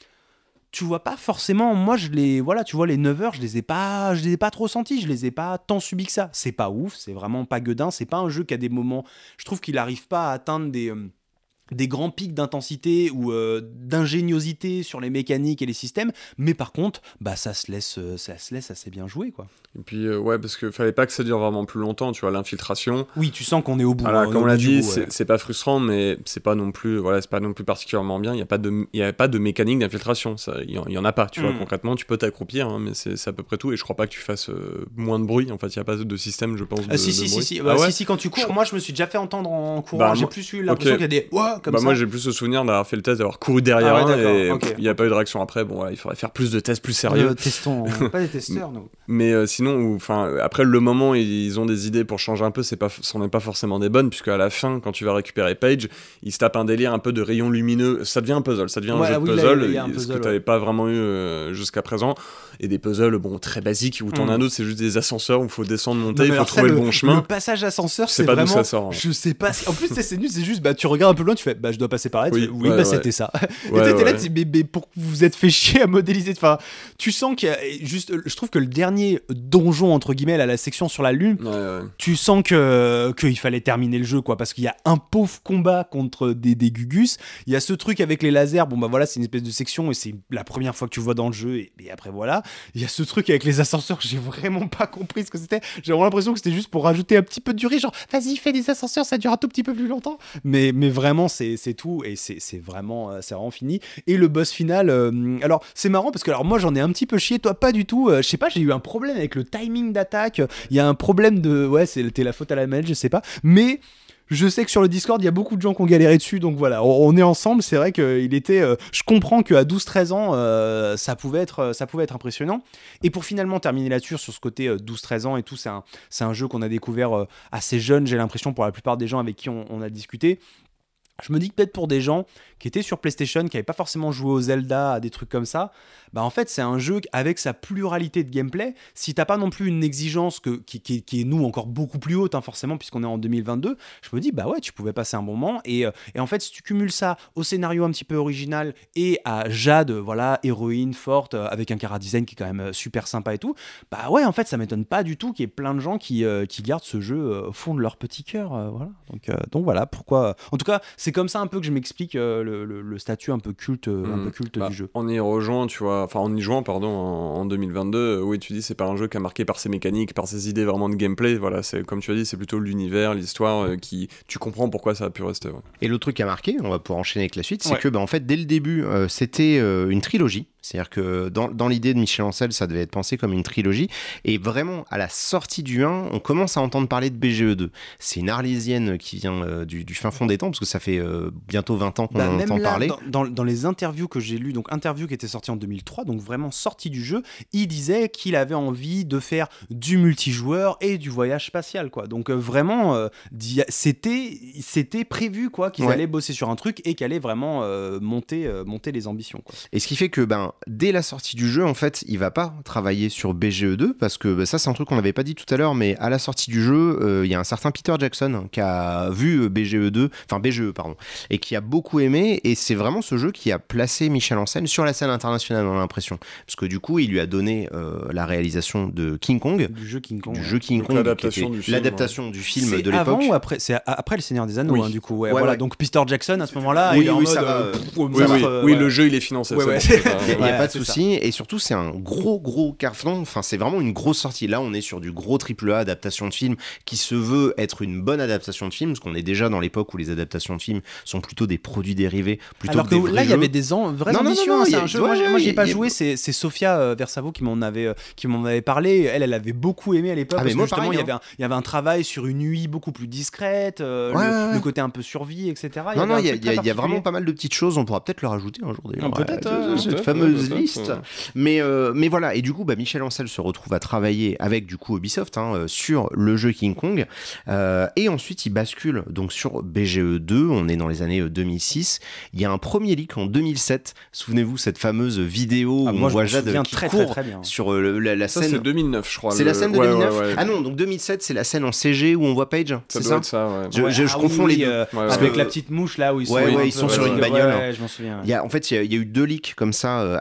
tu vois pas forcément, moi tu vois, les 9 heures, je les ai pas trop sentis, je les ai pas tant subis que ça. C'est pas ouf, c'est vraiment pas gueudin, c'est pas un jeu qui a des moments, je trouve qu'il arrive pas à atteindre des grands pics d'intensité ou d'ingéniosité sur les mécaniques et les systèmes, mais par contre, bah ça se laisse assez bien jouer, quoi. Et puis ouais, parce que fallait pas que ça dure vraiment plus longtemps, tu vois, l'infiltration. Oui, tu sens qu'on est au bout. Voilà, comme on l'a dit, ouais. c'est pas frustrant, mais c'est pas non plus, voilà, c'est pas non plus particulièrement bien. Il y a pas de mécanique d'infiltration, ça, il y en a pas, tu vois. Concrètement, tu peux t'accroupir, hein, mais c'est à peu près tout. Et je crois pas que tu fasses moins de bruit. En fait, il y a pas de système, je pense. De bruit. Si, quand tu cours, moi je me suis déjà fait entendre en courant. J'ai plus eu l'impression qu'il y a des comme ça. Moi j'ai plus le souvenir d'avoir fait le test, d'avoir couru derrière et il y a pas eu de réaction après. Bon, voilà, il faudrait faire plus de tests plus sérieux. Testons, pas des testeurs, nous. Mais sinon, après le moment, ils ont des idées pour changer un peu, c'en est pas forcément des bonnes, puisque à la fin, quand tu vas récupérer Paige, ils se tapent un délire un peu de rayons lumineux. Ça devient un puzzle, ça devient un jeu de puzzle, ce que t'avais pas vraiment eu jusqu'à présent. Et des puzzles, très basiques, où t'en as d'autres, c'est juste des ascenseurs où il faut descendre, monter, il faut trouver le bon chemin. Le passage ascenseur, c'est pas vraiment. D'où ça sort, je sais pas. En plus, c'est nul, c'est juste, tu regardes un peu loin, tu fais, je dois passer par là. C'était ça. Et t'es là, mais pour vous êtes fait chier à modéliser. Enfin, tu sens qu'il y a juste. Je trouve que le dernier donjon, entre guillemets, à la section sur la lune, tu sens qu'il fallait terminer le jeu, quoi, parce qu'il y a un pauvre combat contre des gugus. Il y a ce truc avec les lasers. Bon, voilà, c'est une espèce de section et c'est la première fois que tu vois dans le jeu. Et après, voilà. Il y a ce truc avec les ascenseurs, j'ai vraiment pas compris ce que c'était. J'ai vraiment l'impression que c'était juste pour rajouter un petit peu de durée, genre vas-y, fais des ascenseurs, ça dure un tout petit peu plus longtemps. Mais vraiment, c'est tout et c'est vraiment fini. Et le boss final, alors c'est marrant parce que moi j'en ai un petit peu chié, toi pas du tout. Je sais pas, j'ai eu un problème avec le timing d'attaque. Il y a un problème de c'était la faute à la manette, je sais pas. Mais je sais que sur le Discord, il y a beaucoup de gens qui ont galéré dessus, donc voilà, on est ensemble. C'est vrai qu'il était. Je comprends qu'à 12-13 ans, ça pouvait être impressionnant. Et pour finalement terminer là-dessus, sur ce côté 12-13 ans et tout, c'est un jeu qu'on a découvert assez jeune, j'ai l'impression, pour la plupart des gens avec qui on a discuté. Je me dis que peut-être pour des gens qui étaient sur PlayStation, qui n'avaient pas forcément joué au Zelda, à des trucs comme ça, en fait c'est un jeu avec sa pluralité de gameplay. Si t'as pas non plus une exigence qui est nous encore beaucoup plus haute, forcément, puisqu'on est en 2022, je me dis tu pouvais passer un bon moment. Et en fait, si tu cumules ça au scénario un petit peu original et à Jade, héroïne forte, avec un chara-design qui est quand même super sympa et tout, en fait ça m'étonne pas du tout qu'il y ait plein de gens qui gardent ce jeu au fond de leur petit cœur. Voilà. Donc voilà pourquoi. En tout cas, c'est comme ça un peu que je m'explique le statut un peu culte, du jeu. On y rejoint, tu vois, en 2022, oui, tu dis c'est pas un jeu qui a marqué par ses mécaniques, par ses idées vraiment de gameplay, voilà, c'est comme tu as dit, c'est plutôt l'univers, l'histoire qui tu comprends pourquoi ça a pu rester. Ouais. Et le truc qui a marqué, on va pouvoir enchaîner avec la suite, c'est que en fait dès le début, c'était une trilogie. C'est-à-dire que dans l'idée de Michel Ancel, ça devait être pensé comme une trilogie. Et vraiment, à la sortie du 1, on commence à entendre parler de BGE2. C'est une arlésienne qui vient du fin fond des temps, parce que ça fait bientôt 20 ans qu'on en entend parler. Dans les interviews que j'ai lues, donc interview qui était sortie en 2003, donc vraiment sortie du jeu, il disait qu'il avait envie de faire du multijoueur et du voyage spatial, quoi. Donc vraiment, c'était prévu, quoi, qu'ils allaient bosser sur un truc et qu'ils allaient vraiment monter les ambitions, quoi. Et ce qui fait que dès la sortie du jeu, en fait, il va pas travailler sur BGE2 parce que ça, c'est un truc qu'on n'avait pas dit tout à l'heure, mais à la sortie du jeu, il y a un certain Peter Jackson qui a vu BGE2, et qui a beaucoup aimé. Et c'est vraiment ce jeu qui a placé Michel Ancel sur la scène internationale, on a l'impression, parce que du coup, il lui a donné la réalisation de King Kong, du jeu King Kong, l'adaptation du film de l'époque. Avant ou après? C'est après Le Seigneur des Anneaux, du coup. Donc Peter Jackson à ce moment-là, il est en mode. Le jeu il est financé. Il n'y a pas de souci, et surtout c'est un gros carton, enfin c'est vraiment une grosse sortie. Là on est sur du gros AAA adaptation de film qui se veut être une bonne adaptation de film, parce qu'on est déjà dans l'époque où les adaptations de films sont plutôt des produits dérivés plutôt alors que des vrais là il y jeux. avait des vraies ambitions. C'est un jeu, moi j'y ai pas joué, c'est Sofia Versavo qui m'en avait parlé. Elle avait beaucoup aimé à l'époque, parce que justement il y avait un travail sur une UI beaucoup plus discrète, le côté un peu survie, etc. Il y a vraiment pas mal de petites choses, on pourra peut-être le rajouter un jour d'ailleurs. Peut-être cette fameuse liste. Mais voilà, et du coup Michel Ancel se retrouve à travailler avec du coup Ubisoft sur le jeu King Kong, et ensuite il bascule donc sur BGE2. On est dans les années 2006. Il y a un premier leak en 2007. Souvenez-vous cette fameuse vidéo où on voit Jade qui court sur la scène. C'est 2009 je crois. C'est la scène de 2009. Ah non, donc 2007 c'est la scène en CG où on voit Page. Ça doit être ça. Je confonds les deux. Avec la petite mouche là où ils sont ils sont sur une bagnole. Je m'en souviens. En fait il y a eu deux leaks comme ça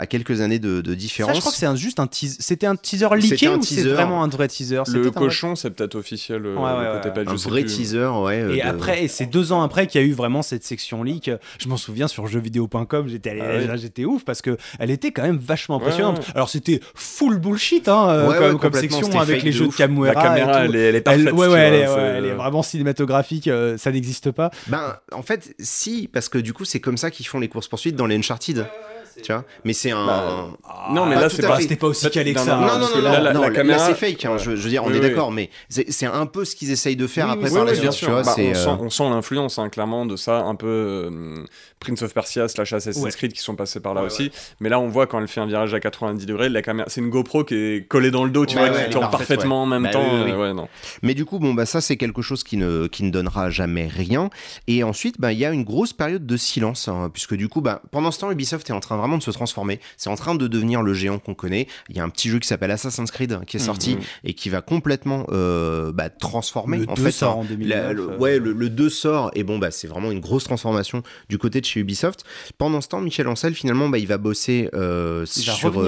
à quelques années de différence. Ça, je crois que c'est juste un teaser. C'était un teaser leaké ou c'est vraiment un vrai teaser? Le cochon, c'est peut-être officiel. Le côté patch, un vrai teaser, ouais. Et après, c'est 2 ans après qu'il y a eu vraiment cette section leak. Je m'en souviens sur jeuxvideo.com, j'étais ouf parce que elle était quand même vachement impressionnante. Ouais. Alors c'était full bullshit comme section avec les jeux de caméra. La caméra, elle est parfaite. Elle est vraiment cinématographique. Ça n'existe pas. Ben, en fait, si, parce que du coup, c'est comme ça qu'ils font les courses-poursuites dans les Uncharted. Tu vois, mais c'est un. Non, mais là, c'était pas aussi calé que ça. Non, la caméra, là, c'est fake. Je veux dire, on est d'accord, mais c'est un peu ce qu'ils essayent de faire après par la suite. Tu vois, on sent l'influence, clairement, de ça, un peu Prince of Persia / Assassin's Creed qui sont passés par là aussi. Mais là, on voit quand elle fait un virage à 90 degrés, la caméra, c'est une GoPro qui est collée dans le dos, tu vois, qui tourne parfaitement en même temps. Mais du coup, ça, c'est quelque chose qui ne donnera jamais rien. Et ensuite, il y a une grosse période de silence, puisque du coup, pendant ce temps, Ubisoft est en train vraiment de se transformer. C'est en train de devenir le géant qu'on connaît. Il y a un petit jeu qui s'appelle Assassin's Creed qui est sorti et qui va complètement transformer. Le 2 sort en 2009. Le 2 sort et c'est vraiment une grosse transformation du côté de chez Ubisoft. Pendant ce temps, Michel Ancel, finalement, il va bosser il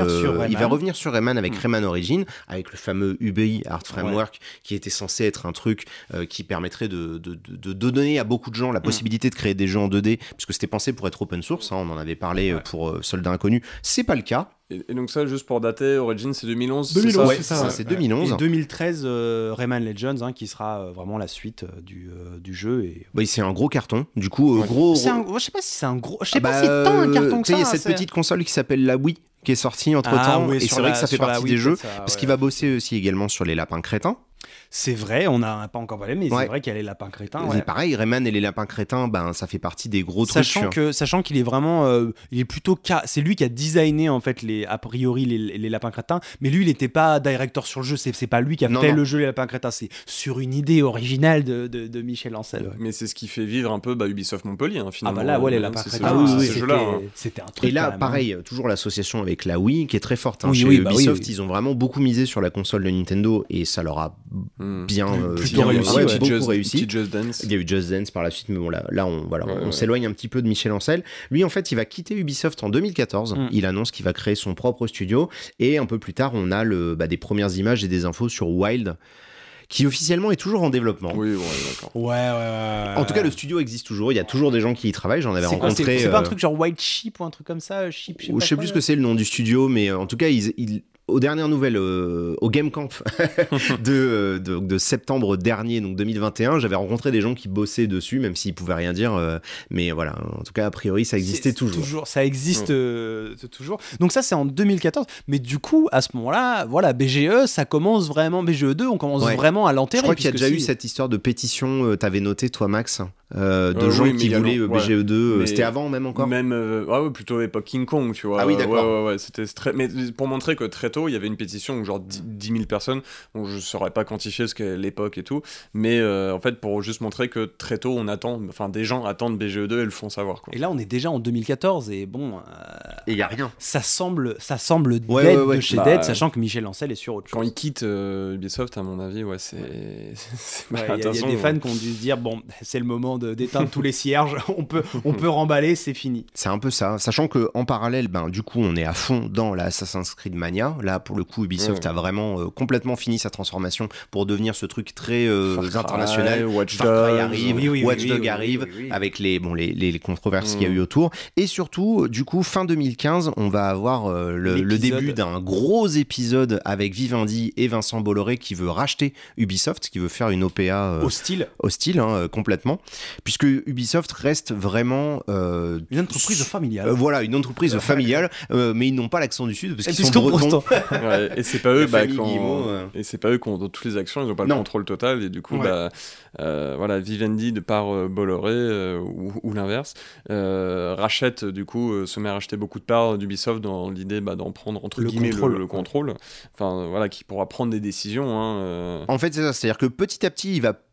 va revenir sur Rayman avec Rayman Origins, avec le fameux UBI Art Framework qui était censé être un truc qui permettrait de donner à beaucoup de gens la possibilité de créer des jeux en 2D, puisque c'était pensé pour être open source, on en avait parlé pour Soldats Inconnus. C'est pas le cas. Et donc ça, juste pour dater, Origins, c'est 2011. C'est 2011. Et 2013, Rayman Legends, qui sera vraiment la suite du jeu. Et... c'est un gros carton. Du coup, je sais pas si c'est un gros. Je sais pas si c'est tant un carton que ça. Il y a cette petite console qui s'appelle la Wii qui est sortie entre temps. Et c'est vrai que ça fait partie des jeux. Parce qu'il va bosser aussi également sur les lapins crétins. C'est vrai, on n'a pas encore parlé, mais c'est vrai qu'il y a les lapins crétins. C'est pareil, Rayman et les lapins crétins, ça fait partie des gros trucs. Sachant qu'il est vraiment, il est plutôt, c'est lui qui a designé en fait a priori les lapins crétins, mais lui il n'était pas directeur sur le jeu, c'est pas lui qui a fait le jeu les lapins crétins, c'est sur une idée originale de Michel Ancel. Mais c'est ce qui fait vivre un peu Ubisoft Montpellier, finalement. Les lapins crétins, c'était un truc. Et là, pareil, toujours l'association avec la Wii qui est très forte. Chez Ubisoft, ils ont vraiment beaucoup misé sur la console de Nintendo et ça leur a bien beaucoup réussi. Il y a eu Just Dance par la suite, mais là on s'éloigne un petit peu de Michel Ancel. Lui en fait il va quitter Ubisoft en 2014. Il annonce qu'il va créer son propre studio et un peu plus tard on a des premières images et des infos sur Wild, qui officiellement est toujours en développement. Oui, d'accord. En tout cas, le studio existe toujours. Il y a toujours des gens qui y travaillent. J'en avais rencontré. C'est pas un truc genre White Sheep ou un truc comme ça, je sais plus ce que c'est le nom du studio, mais en tout cas, aux dernières nouvelles, au Game Camp de septembre dernier, donc 2021, j'avais rencontré des gens qui bossaient dessus, même s'ils pouvaient rien dire. Mais voilà, en tout cas, a priori, ça existait toujours. Ça existe toujours. Donc ça, c'est en 2014. Mais du coup, à ce moment-là, BGE, ça commence vraiment. BGE 2, on commence vraiment à l'enterrer. Je crois qu'il y a déjà eu cette histoire de pétition. T'avais noté, toi, Max, de gens qui voulaient BGE 2. C'était avant même encore. Plutôt époque King Kong, tu vois. Ah oui, d'accord. C'était mais pour montrer que très tôt, il y avait une pétition où genre 10 000 personnes, bon, je saurais pas quantifier ce qu'est l'époque et tout, mais en fait pour juste montrer que très tôt des gens attendent BGE 2 et le font savoir, quoi. Et là on est déjà en 2014 et et il y a rien. Ça semble dead de chez dead, sachant que Michel Ancel est sur autre chose. Quand il quitte Ubisoft, à mon avis, c'est il y a des fans qui ont dû se dire c'est le moment d'éteindre tous les cierges, on peut remballer, c'est fini. C'est un peu ça, sachant que en parallèle, du coup on est à fond dans la Assassin's Creed Mania. Là, pour le coup, Ubisoft a vraiment complètement fini sa transformation pour devenir ce truc très international. Watch Far Cry arrive, Watch Dogs arrive, avec les controverses qu'il y a eu autour. Et surtout, du coup, fin 2015, on va avoir le début d'un gros épisode avec Vivendi et Vincent Bolloré qui veut racheter Ubisoft, qui veut faire une OPA hostile, complètement, puisque Ubisoft reste vraiment une entreprise familiale. Une entreprise familiale, mais ils n'ont pas l'accent du Sud parce qu'ils sont bretons. Et c'est pas eux qui ont toutes les actions, ils n'ont pas le contrôle total, et du coup Vivendi de par Bolloré ou l'inverse rachète, du coup se met à racheter beaucoup de parts d'Ubisoft dans l'idée d'en prendre entre guillemets le contrôle, qui pourra prendre des décisions, En fait c'est ça, c'est-à-dire que petit à petit il va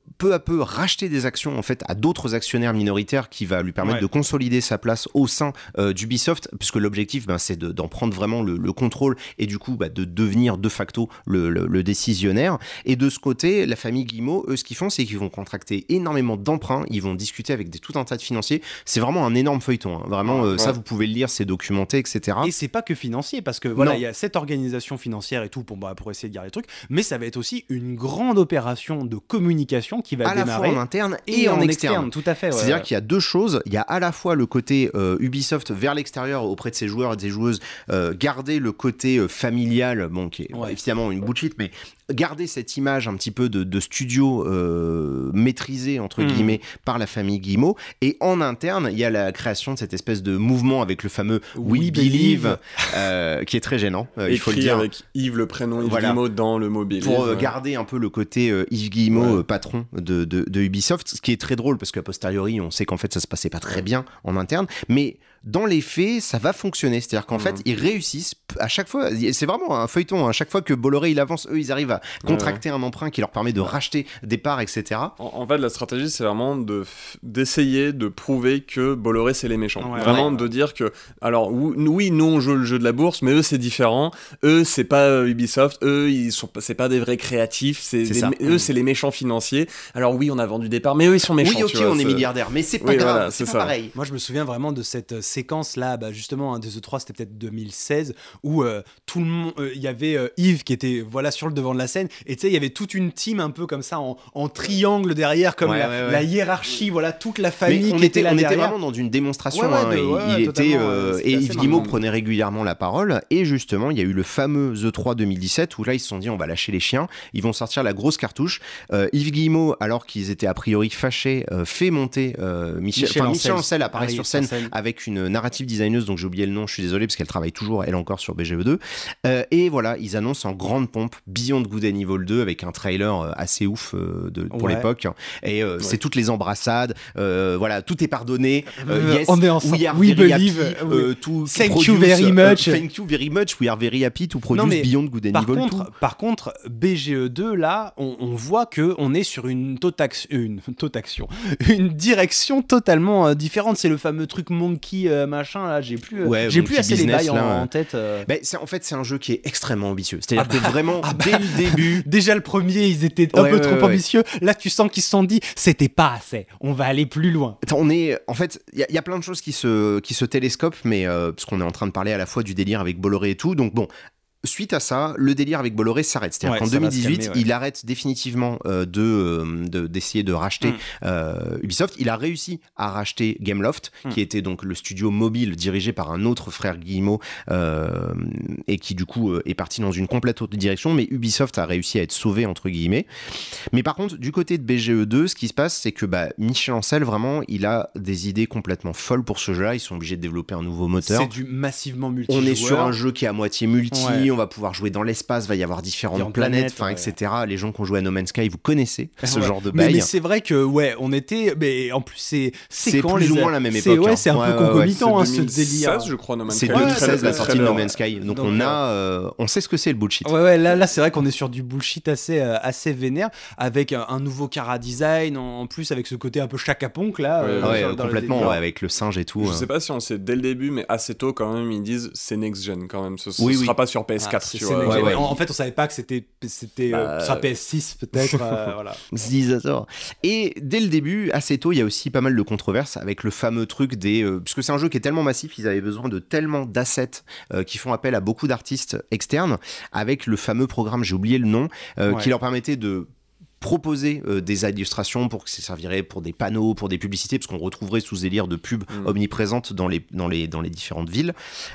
peu à peu racheter des actions en fait à d'autres actionnaires minoritaires qui va lui permettre de consolider sa place au sein d'Ubisoft, puisque l'objectif c'est d'en prendre vraiment le contrôle et du coup de devenir de facto le décisionnaire. Et de ce côté, la famille Guillemot, eux, ce qu'ils font, c'est qu'ils vont contracter énormément d'emprunts, ils vont discuter avec tout un tas de financiers. C'est vraiment un énorme feuilleton, hein. Vraiment, ça vous pouvez le lire, c'est documenté, etc. Et c'est pas que financier, parce que voilà, il y a cette organisation financière et tout pour essayer de garder les trucs, mais ça va être aussi une grande opération de communication qui va à démarrer la fois en interne et en externe. Tout à fait. C'est-à-dire qu'il y a deux choses. Il y a à la fois le côté Ubisoft vers l'extérieur auprès de ses joueurs et des joueuses, garder le côté familial, qui est évidemment une bullshit, mais garder cette image un petit peu de studio maîtrisé entre guillemets par la famille Guillemot. Et en interne, il y a la création de cette espèce de mouvement avec le fameux We Believe, qui est très gênant, il faut le dire, avec Yves, le prénom Yves Guillemot dans le mot Believe, pour garder un peu le côté Yves Guillemot, patron de Ubisoft, ce qui est très drôle parce qu'à posteriori on sait qu'en fait ça se passait pas très bien en interne, mais dans les faits, ça va fonctionner. C'est-à-dire qu'en fait, ils réussissent à chaque fois. C'est vraiment un feuilleton. À chaque fois que Bolloré il avance, eux, ils arrivent à contracter un emprunt qui leur permet de racheter des parts, etc. En fait, la stratégie, c'est vraiment d'essayer de prouver que Bolloré, c'est les méchants. Vraiment de dire que, alors, oui, nous, on joue le jeu de la bourse, mais eux, c'est différent. Eux, c'est pas Ubisoft. Eux, c'est pas des vrais créatifs. Eux, c'est les méchants financiers. Alors oui, on a vendu des parts, mais eux, ils sont méchants. Oui, ok, on est milliardaires, mais c'est pas grave. Voilà, c'est pas pareil. Moi, je me souviens vraiment de cette séquence là, justement, des E3, c'était peut-être 2016, où tout le monde, il y avait Yves qui était sur le devant de la scène, et tu sais, il y avait toute une team un peu comme ça en triangle derrière, comme la hiérarchie, toute la famille qui était là derrière. On était vraiment dans une démonstration. Et Yves Guillemot prenait régulièrement la parole, et justement, il y a eu le fameux E3 2017 où là, ils se sont dit, on va lâcher les chiens, ils vont sortir la grosse cartouche. Yves Guillemot, alors qu'ils étaient a priori fâchés, fait monter Michel Ancel apparaît sur scène avec une narrative designeuse, donc j'ai oublié le nom, je suis désolé parce qu'elle travaille toujours elle encore sur BGE2, et voilà, ils annoncent en grande pompe Beyond Good and Evil 2 avec un trailer assez ouf pour l'époque, et c'est toutes les embrassades, tout est pardonné, yes, on est ensemble, we believe, thank you very much, we are very happy to produce Beyond Good and Evil 2. Par contre, BGE2 là, on voit que on est sur une direction totalement différente. C'est le fameux truc Monkey machin là, j'ai plus assez les bails en tête. En fait, c'est un jeu qui est extrêmement ambitieux. C'est-à-dire que vraiment, dès le début, déjà le premier, ils étaient un peu trop ambitieux. Là, tu sens qu'ils se sont dit, c'était pas assez. On va aller plus loin. En fait, il y a plein de choses qui se télescopent, mais parce qu'on est en train de parler à la fois du délire avec Bolloré et tout, donc bon. Suite à ça, le délire avec Bolloré s'arrête. C'est-à-dire qu'en 2018, il arrête définitivement d'essayer de racheter Ubisoft. Il a réussi à racheter Gameloft, qui était donc le studio mobile dirigé par un autre frère Guillemot, et qui du coup est parti dans une complète autre direction. Mais Ubisoft a réussi à être sauvé, entre guillemets. Mais par contre, du côté de BGE2, ce qui se passe, c'est que Michel Ancel, vraiment, il a des idées complètement folles pour ce jeu-là. Ils sont obligés de développer un nouveau moteur. C'est du massivement multijoueur. On est sur un jeu qui est à moitié multi. On va pouvoir jouer dans l'espace, va y avoir différentes planètes, etc. Les gens qui ont joué à No Man's Sky, vous connaissez ce genre de bail. Mais c'est vrai que on était, mais en plus c'est quand plus ou moins la même époque. C'est un peu concomitant ce délire. C'est 2016, je crois, No Man's Sky. C'est 2016 la sortie de No Man's Sky. Donc on sait ce que c'est le bullshit. Là c'est vrai qu'on est sur du bullshit assez vénère, avec un nouveau Cara design en plus, avec ce côté un peu Chaka Ponk là. Complètement, avec le singe et tout. Je sais pas si on sait dès le début, mais assez tôt quand même, ils disent c'est next gen quand même. Ce sera pas sur PS4. En fait, on savait pas que c'était sur PS6 peut-être. Voilà. Et dès le début, assez tôt, il y a aussi pas mal de controverses avec le fameux truc puisque c'est un jeu qui est tellement massif, ils avaient besoin de tellement d'assets qui font appel à beaucoup d'artistes externes, avec le fameux programme, j'ai oublié le nom, qui leur permettait de proposer des illustrations pour que ça servirait pour des panneaux, pour des publicités, parce qu'on retrouverait sous ce délire de pub omniprésente dans les différentes villes.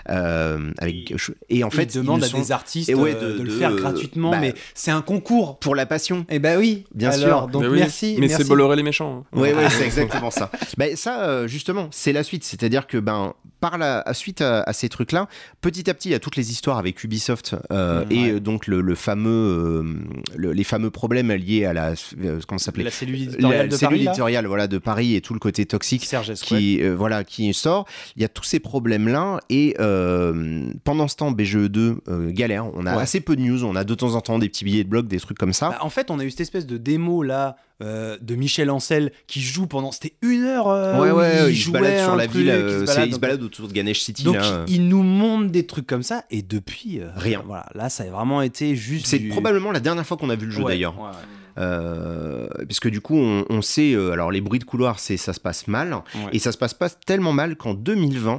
Et en fait, ils demandent à des artistes de le faire gratuitement, mais c'est un concours pour la passion. Et oui, bien sûr. Donc merci. Mais c'est Bolloré les méchants. Oui, c'est exactement ça. Ça, justement, c'est la suite. C'est-à-dire que suite à ces trucs-là, petit à petit, il y a toutes les histoires avec Ubisoft et donc les fameux problèmes liés à la cellule éditoriale de Paris, de Paris, et tout le côté toxique qui sort. Il y a tous ces problèmes là, et pendant ce temps BGE2 galère. On a assez peu de news, on a de temps en temps des petits billets de blog, des trucs comme ça. En fait, on a eu cette espèce de démo là de Michel Ancel qui joue pendant... C'était 1 heure il se balade sur la ville, il se balade autour de Ganesh City. Donc là. il nous montre des trucs comme ça et depuis... rien. Voilà, là ça a vraiment été juste... C'est probablement la dernière fois qu'on a vu le jeu d'ailleurs. Puisque du coup on sait, alors les bruits de couloir ça se passe mal, et ça se passe pas tellement mal qu'en 2020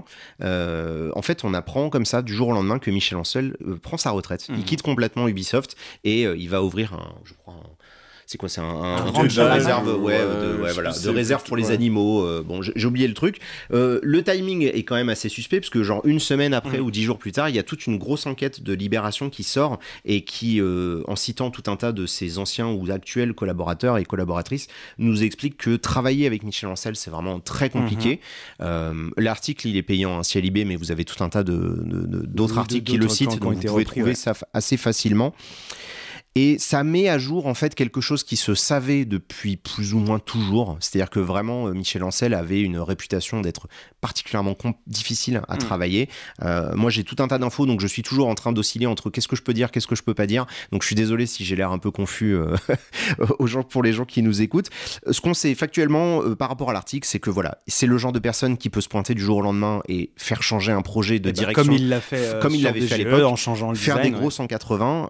en fait on apprend comme ça du jour au lendemain que Michel Ancel prend sa retraite. Il quitte complètement Ubisoft et il va ouvrir c'est quoi, c'est un truc de réserve, de réserve pour les animaux. Bon, j'ai oublié le truc. Le timing est quand même assez suspect parce que genre 1 semaine après ou 10 jours plus tard, il y a toute une grosse enquête de Libération qui sort et qui, en citant tout un tas de ses anciens ou actuels collaborateurs et collaboratrices, nous explique que travailler avec Michel Ancel, c'est vraiment très compliqué. L'article, il est payant, si LIB, mais vous avez tout un tas d'autres articles qui le citent, donc vous pouvez trouver ça assez facilement. Et ça met à jour en fait quelque chose qui se savait depuis plus ou moins toujours. C'est-à-dire que vraiment Michel Ancel avait une réputation d'être particulièrement difficile à travailler. Moi j'ai tout un tas d'infos, donc je suis toujours en train d'osciller entre qu'est-ce que je peux dire, qu'est-ce que je peux pas dire. Donc je suis désolé si j'ai l'air un peu confus pour les gens qui nous écoutent. Ce qu'on sait factuellement par rapport à l'article, c'est que voilà, c'est le genre de personne qui peut se pointer du jour au lendemain et faire changer un projet de direction. Comme il l'a fait, comme il l'avait fait à l'époque, en changeant le faire design, des gros 180.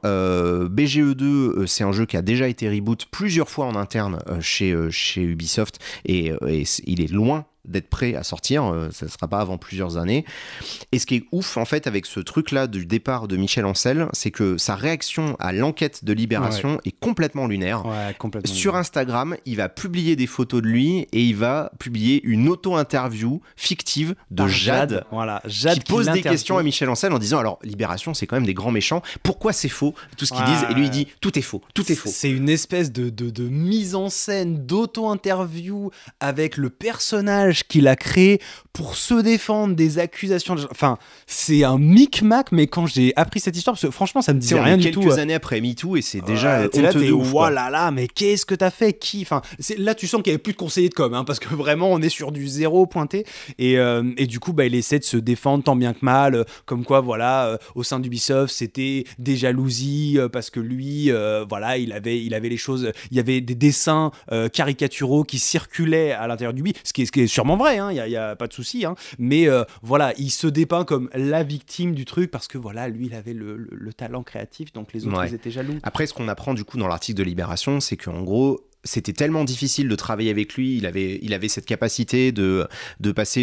BGE2, c'est un jeu qui a déjà été reboot plusieurs fois en interne chez Ubisoft et il est loin d'être prêt à sortir, ça ne sera pas avant plusieurs années. Et ce qui est ouf en fait avec ce truc-là du départ de Michel Ancel, c'est que sa réaction à l'enquête de Libération est complètement lunaire. Complètement sur lunaire. Instagram, il va publier des photos de lui et il va publier une auto-interview fictive de Jade, Jade qui pose des questions à Michel Ancel en disant alors Libération c'est quand même des grands méchants, pourquoi c'est faux tout ce qu'ils disent, et lui il dit tout est faux. C'est une espèce de mise en scène, d'auto-interview avec le personnage qu'il a créé pour se défendre des accusations. Enfin, c'est un micmac, mais quand j'ai appris cette histoire, parce que franchement, ça me disait rien du tout. Quelques années après MeToo et c'est déjà honteux de ouf. Oh là là, mais qu'est-ce que t'as fait? Enfin, là, tu sens qu'il n'y avait plus de conseiller de com, hein, parce que vraiment, on est sur du zéro pointé. Et du coup, il essaie de se défendre tant bien que mal, comme quoi, au sein d'Ubisoft, c'était des jalousies, parce que lui, il avait les choses, il y avait des dessins caricaturaux qui circulaient à l'intérieur d'Ubi, ce qui est sûrement vrai, il y a pas de souci, mais il se dépeint comme la victime du truc parce que lui il avait le talent créatif, donc les autres ils étaient jaloux. Après, ce qu'on apprend du coup dans l'article de Libération, c'est qu'en gros c'était tellement difficile de travailler avec lui, il avait cette capacité de passer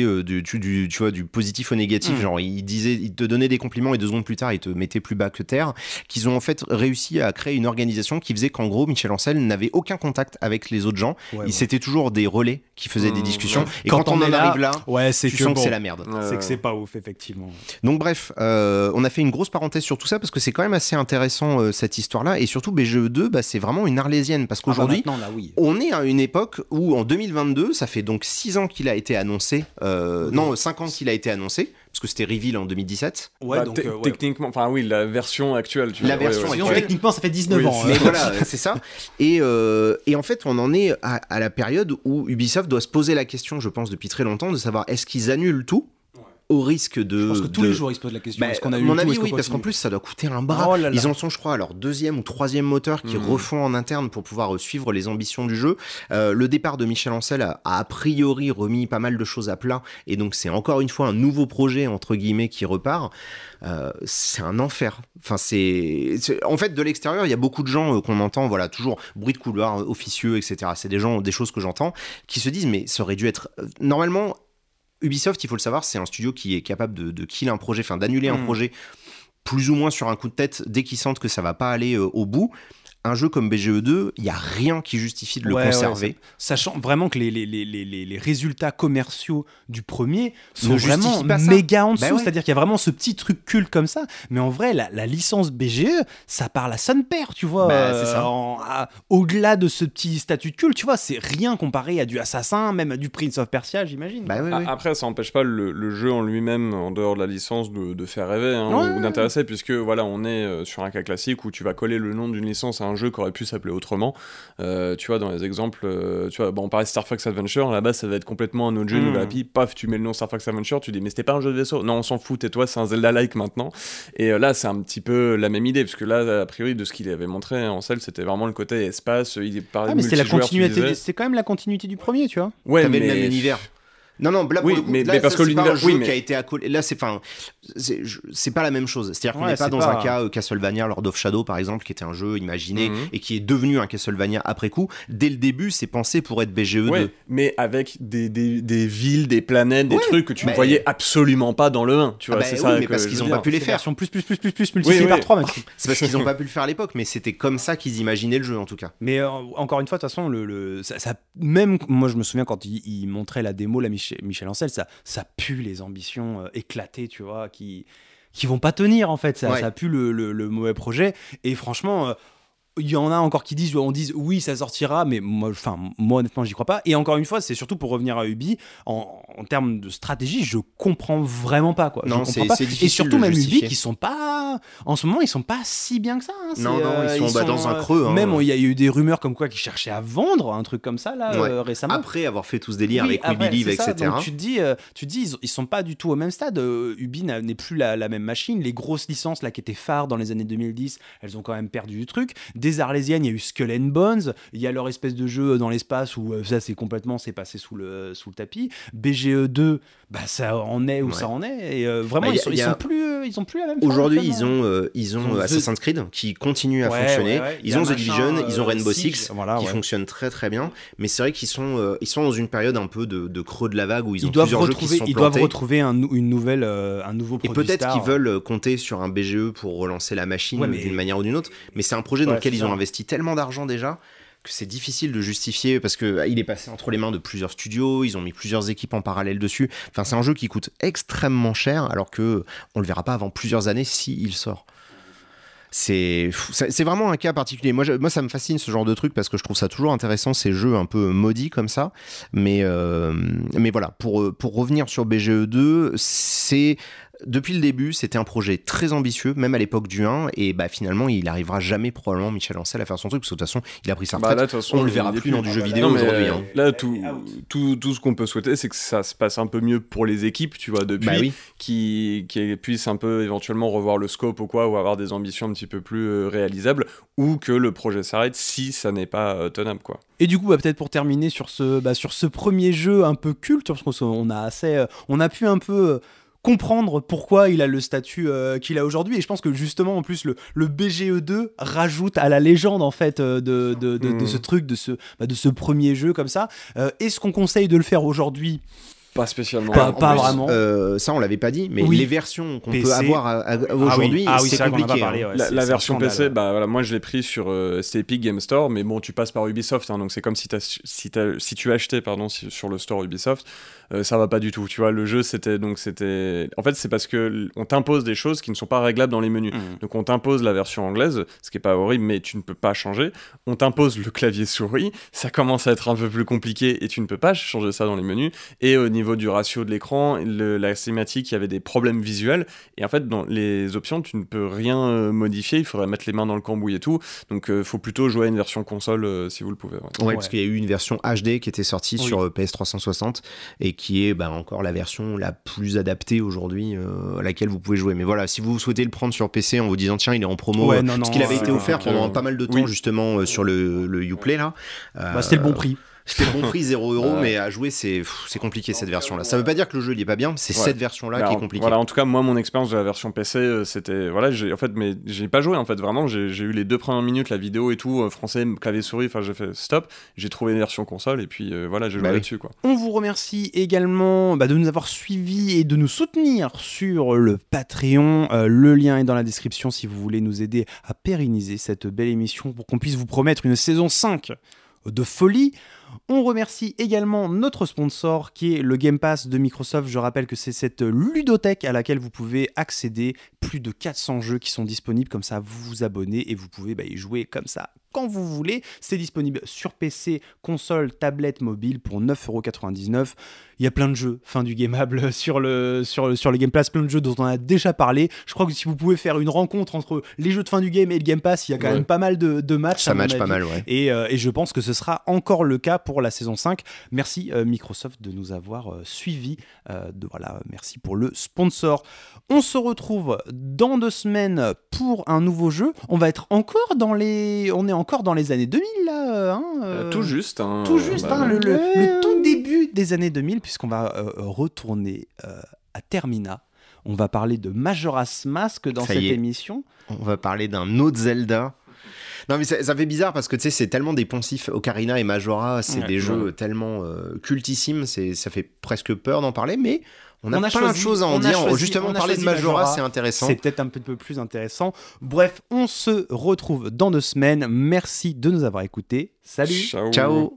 du positif au négatif, genre il te donnait des compliments et 2 secondes plus tard il te mettait plus bas que terre, qu'ils ont en fait réussi à créer une organisation qui faisait qu'en gros Michel Ancel n'avait aucun contact avec les autres gens, c'était toujours des relais qui faisaient des discussions, et quand on en arrive là, tu sens que c'est la merde. C'est que c'est pas ouf, effectivement. Donc bref, on a fait une grosse parenthèse sur tout ça parce que c'est quand même assez intéressant cette histoire-là, et surtout BGE2, c'est vraiment une arlésienne parce qu'aujourd'hui on est à une époque où en 2022, ça fait donc 6 ans qu'il a été annoncé, 5 ans qu'il a été annoncé, parce que c'était reveal en 2017. Techniquement, la version actuelle. Techniquement, ça fait 19 ans. Mais voilà, c'est ça. Et en fait, on en est à la période où Ubisoft doit se poser la question, je pense, depuis très longtemps, de savoir est-ce qu'ils annulent tout au risque de... Je pense que tous les jours ils se posent la question. Est-ce qu'on a eu mon tout, avis, oui, parce qu'en plus ça doit coûter un bras. Ils en sont, je crois, à leur 2e ou 3e moteur qui refont en interne pour pouvoir suivre les ambitions du jeu. Le départ de Michel Ancel a priori remis pas mal de choses à plat, et donc c'est encore une fois un nouveau projet entre guillemets qui repart. C'est un enfer. Enfin, en fait, de l'extérieur, il y a beaucoup de gens qu'on entend, toujours bruit de couloir officieux, etc. C'est des choses que j'entends qui se disent mais ça aurait dû être normalement. Ubisoft, il faut le savoir, c'est un studio qui est capable de kill un projet, d'annuler un projet plus ou moins sur un coup de tête dès qu'ils sentent que ça va pas aller au bout. Un jeu comme BGE2, il n'y a rien qui justifie de le conserver. Sachant vraiment que les résultats commerciaux du premier sont vraiment méga en dessous. C'est-à-dire qu'il y a vraiment ce petit truc culte comme ça. Mais en vrai, la licence BGE, ça parle à son père, tu vois. C'est ça. Au-delà de ce petit statut de culte, tu vois, c'est rien comparé à du Assassin, même à du Prince of Persia, j'imagine. Après, ça n'empêche pas le jeu en lui-même, en dehors de la licence, de faire rêver ou d'intéresser, puisque on est sur un cas classique où tu vas coller le nom d'une licence à un un jeu qui aurait pu s'appeler autrement. Tu vois, dans les exemples, tu vois, on parlait de Star Fox Adventure, là-bas ça va être complètement un autre jeu, une nouvelle API, paf, tu mets le nom Star Fox Adventure, tu dis mais c'était pas un jeu de vaisseau, non on s'en fout, tais-toi, c'est un Zelda-like maintenant. Et là c'est un petit peu la même idée, parce que là a priori de ce qu'il avait montré en Cell, c'était vraiment le côté espace, il parlait mais c'est la multijoueur, continuité, c'est quand même la continuité du premier, tu vois. Ouais, t'avais le même univers. Non, là, pour le coup, mais là, parce que c'est pas un jeu l'univers, qui a été accolé. Là, c'est pas la même chose. C'est-à-dire qu'on n'est pas dans un cas Castlevania Lord of Shadow, par exemple, qui était un jeu imaginé et qui est devenu un Castlevania après coup. Dès le début, c'est pensé pour être BGE 2. Mais avec des villes, des planètes, des trucs que tu ne voyais absolument pas dans le 1. Tu vois, c'est ça. Mais parce qu'ils n'ont pas pu les faire. Plus multiplié par 3, Maxime. C'est parce qu'ils n'ont pas pu le faire à l'époque, mais c'était comme ça qu'ils imaginaient le jeu, en tout cas. Mais encore une fois, de toute façon, même moi, je me souviens quand il montrait la démo, Michel Ancel, ça pue les ambitions éclatées, tu vois, qui vont pas tenir en fait. Ça pue le mauvais projet. Et franchement, il y en a encore qui disent oui, ça sortira, mais moi honnêtement, j'y crois pas. Et encore une fois, c'est surtout pour revenir à Ubi, en termes de stratégie, je comprends vraiment pas, quoi. Non, c'est difficile. Et surtout de même justifier. Ubi, qui sont pas, en ce moment, ils sont pas si bien que ça. Hein. Non, ils sont dans un creux. Même il y a eu des rumeurs comme quoi qu'ils cherchaient à vendre un truc comme ça là récemment. Après avoir fait tout ce délire avec We Believe, etc. Donc tu te dis, ils sont pas du tout au même stade. Ubi n'est plus la même machine. Les grosses licences là qui étaient phares dans les années 2010, elles ont quand même perdu du truc. Des Arlésiennes, il y a eu Skull and Bones, il y a leur espèce de jeu dans l'espace où ça c'est passé sous le tapis. BGE 2, ça en est où ça en est. Et vraiment ils sont plus la même. Aujourd'hui ils ont Assassin's Creed qui continue à fonctionner. Ils ont The Division, ils ont Rainbow Six qui fonctionne très très bien. Mais c'est vrai qu'ils sont dans une période un peu de creux de la vague où ils ont plusieurs jeux qui se sont plantés. Ils doivent retrouver un nouveau produit. Et peut-être qu'ils veulent compter sur un BGE pour relancer la machine d'une manière ou d'une autre. Mais c'est un projet dans lequel ils ont investi tellement d'argent déjà que c'est difficile de justifier parce que il est passé entre les mains de plusieurs studios, ils ont mis plusieurs équipes en parallèle dessus. Enfin, c'est un jeu qui coûte extrêmement cher alors que on le verra pas avant plusieurs années s'il sort. C'est vraiment un cas particulier. Moi, ça me fascine ce genre de truc parce que je trouve ça toujours intéressant, ces jeux un peu maudits comme ça. Mais voilà, pour revenir sur BGE 2, depuis le début, c'était un projet très ambitieux, même à l'époque du 1, et finalement, il arrivera jamais probablement, Michel Ancel, à faire son truc, parce que de toute façon, il a pris sa retraite. Là, on le verra plus dans du jeu vidéo aujourd'hui. Là, tout ce qu'on peut souhaiter, c'est que ça se passe un peu mieux pour les équipes, tu vois, depuis, qui puissent un peu éventuellement revoir le scope ou quoi, ou avoir des ambitions un petit peu plus réalisables, ou que le projet s'arrête si ça n'est pas tenable, quoi. Et du coup, peut-être pour terminer sur ce premier jeu un peu culte, parce qu'on a pu un peu comprendre pourquoi il a le statut qu'il a aujourd'hui, et je pense que justement en plus le BGE 2 rajoute à la légende en fait de ce truc, de ce premier jeu comme ça. Est-ce qu'on conseille de le faire aujourd'hui ? Pas spécialement. Pas vraiment. Ça, on l'avait pas dit, mais les versions qu'on peut avoir aujourd'hui, c'est compliqué. La version PC, moi je l'ai pris sur c'était Epic Game Store, mais bon, tu passes par Ubisoft, donc c'est comme si tu achetais sur le store Ubisoft, ça va pas du tout. Tu vois, le jeu c'était. En fait, c'est parce que on t'impose des choses qui ne sont pas réglables dans les menus. Donc on t'impose la version anglaise, ce qui est pas horrible, mais tu ne peux pas changer. On t'impose le clavier souris, ça commence à être un peu plus compliqué et tu ne peux pas changer ça dans les menus. Et au niveau du ratio de l'écran, la cinématique, il y avait des problèmes visuels, et en fait dans les options tu ne peux rien modifier, il faudrait mettre les mains dans le cambouis et tout, donc faut plutôt jouer à une version console si vous le pouvez. Parce qu'il y a eu une version HD qui était sortie sur PS360 et qui est encore la version la plus adaptée aujourd'hui à laquelle vous pouvez jouer. Mais voilà, si vous souhaitez le prendre sur PC en vous disant tiens il est en promo, parce qu'il avait été offert pendant pas mal de temps justement sur le Uplay là, c'était le bon prix. C'était le bon prix, 0€, mais à jouer, c'est compliqué cette version-là. Ça veut pas dire que le jeu il est pas bien, c'est cette version-là qui est compliquée. Voilà, en tout cas, moi, mon expérience de la version PC, c'était. Voilà, mais j'ai pas joué en fait, vraiment. J'ai eu les 2 premières minutes, la vidéo et tout, français, clavier souris, j'ai fait stop. J'ai trouvé une version console et puis voilà, j'ai joué là-dessus, quoi. On vous remercie également de nous avoir suivis et de nous soutenir sur le Patreon. Le lien est dans la description si vous voulez nous aider à pérenniser cette belle émission pour qu'on puisse vous promettre une saison 5 de folie. On remercie également notre sponsor qui est le Game Pass de Microsoft. Je rappelle que c'est cette ludothèque à laquelle vous pouvez accéder. Plus de 400 jeux qui sont disponibles, comme ça vous vous abonnez et vous pouvez y jouer comme ça quand vous voulez. C'est disponible sur PC, console, tablette, mobile pour 9,99 €. Il y a plein de jeux fin du gameable sur le Game Pass, plein de jeux dont on a déjà parlé. Je crois que si vous pouvez faire une rencontre entre les jeux de fin du game et le Game Pass, il y a quand même pas mal de matchs. Ça match pas mal, ouais. Et je pense que ce sera encore le cas pour la saison 5. Merci Microsoft de nous avoir suivis. Merci pour le sponsor. On se retrouve dans 2 semaines pour un nouveau jeu. On est encore dans les années 2000 là. Tout juste. Le tout début des années 2000, puisqu'on va retourner à Termina. On va parler de Majora's Mask dans cette émission. On va parler d'un autre Zelda. Non mais ça fait bizarre parce que tu sais c'est tellement des poncifs. Ocarina et Majora, c'est des jeux tellement cultissimes, ça fait presque peur d'en parler, mais on a plein de choses à en dire. Justement, parler de Majora, c'est intéressant. C'est peut-être un peu plus intéressant. Bref, on se retrouve dans 2 semaines. Merci de nous avoir écoutés. Salut. Ciao.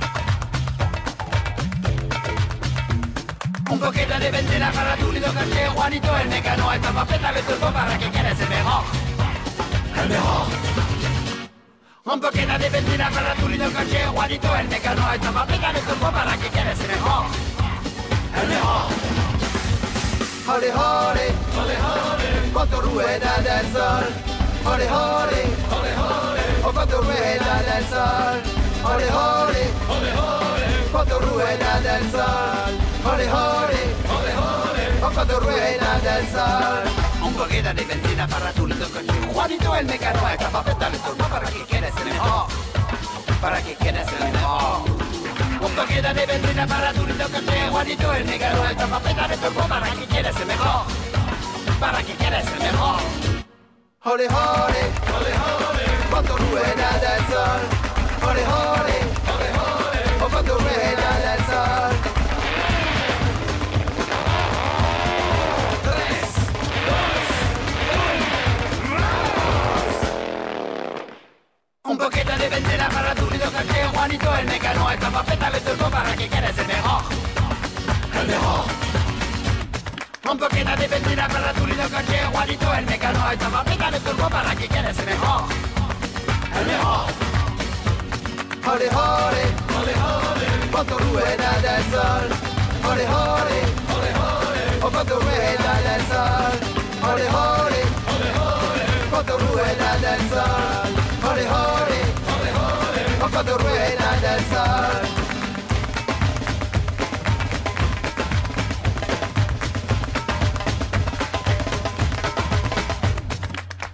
Un poquito de benzina para tu lindo caché, Juanito el mecano, esta papeta de turbo para que quieres el mejor. El mejor. Un poquito de benzina para tu lindo caché, Juanito el mecano, esta papeta de turbo para que quieres el mejor. El mejor. Jole, jole, jole, jole, con tu rueda del sol. Jole, jole, jole, jole, o con tu rueda del sol. Jole, jole, jole, jole, con tu rueda del sol. Jole, jole, jole, jole, o con tu rueda del sol. Un poquito de benzina para tu lindo coche, Juanito el mecano, esta papeta de turbo para que quieres el mejor. Para que quieres el mejor. Un poquito de benzina para tu lindo coche, Juanito el mecano, esta papeta de turbo para que quieres el mejor. Para que quieres el mejor. Jole, jole, jole, jole, con tu rueda del sol. Jole, jole, jole, jole, o con tu rueda del sol. Un poquito de benzina para tu lindo coche, Juanito el mecano, esta papeta de turbo para que quieres el mejor. El mejor. Un poquito de benzina para tu lindo coche, Juanito el mecano, esta papeta de turbo para que quieres el mejor. El mejor. Jole, jole, jole, jole, con tu rueda del sol. Jole, jole, jole, jole, o con tu rueda del sol. Jole, jole, jole, jole, con tu rueda del sol. Jole, jole, jole, jole, o con tu rueda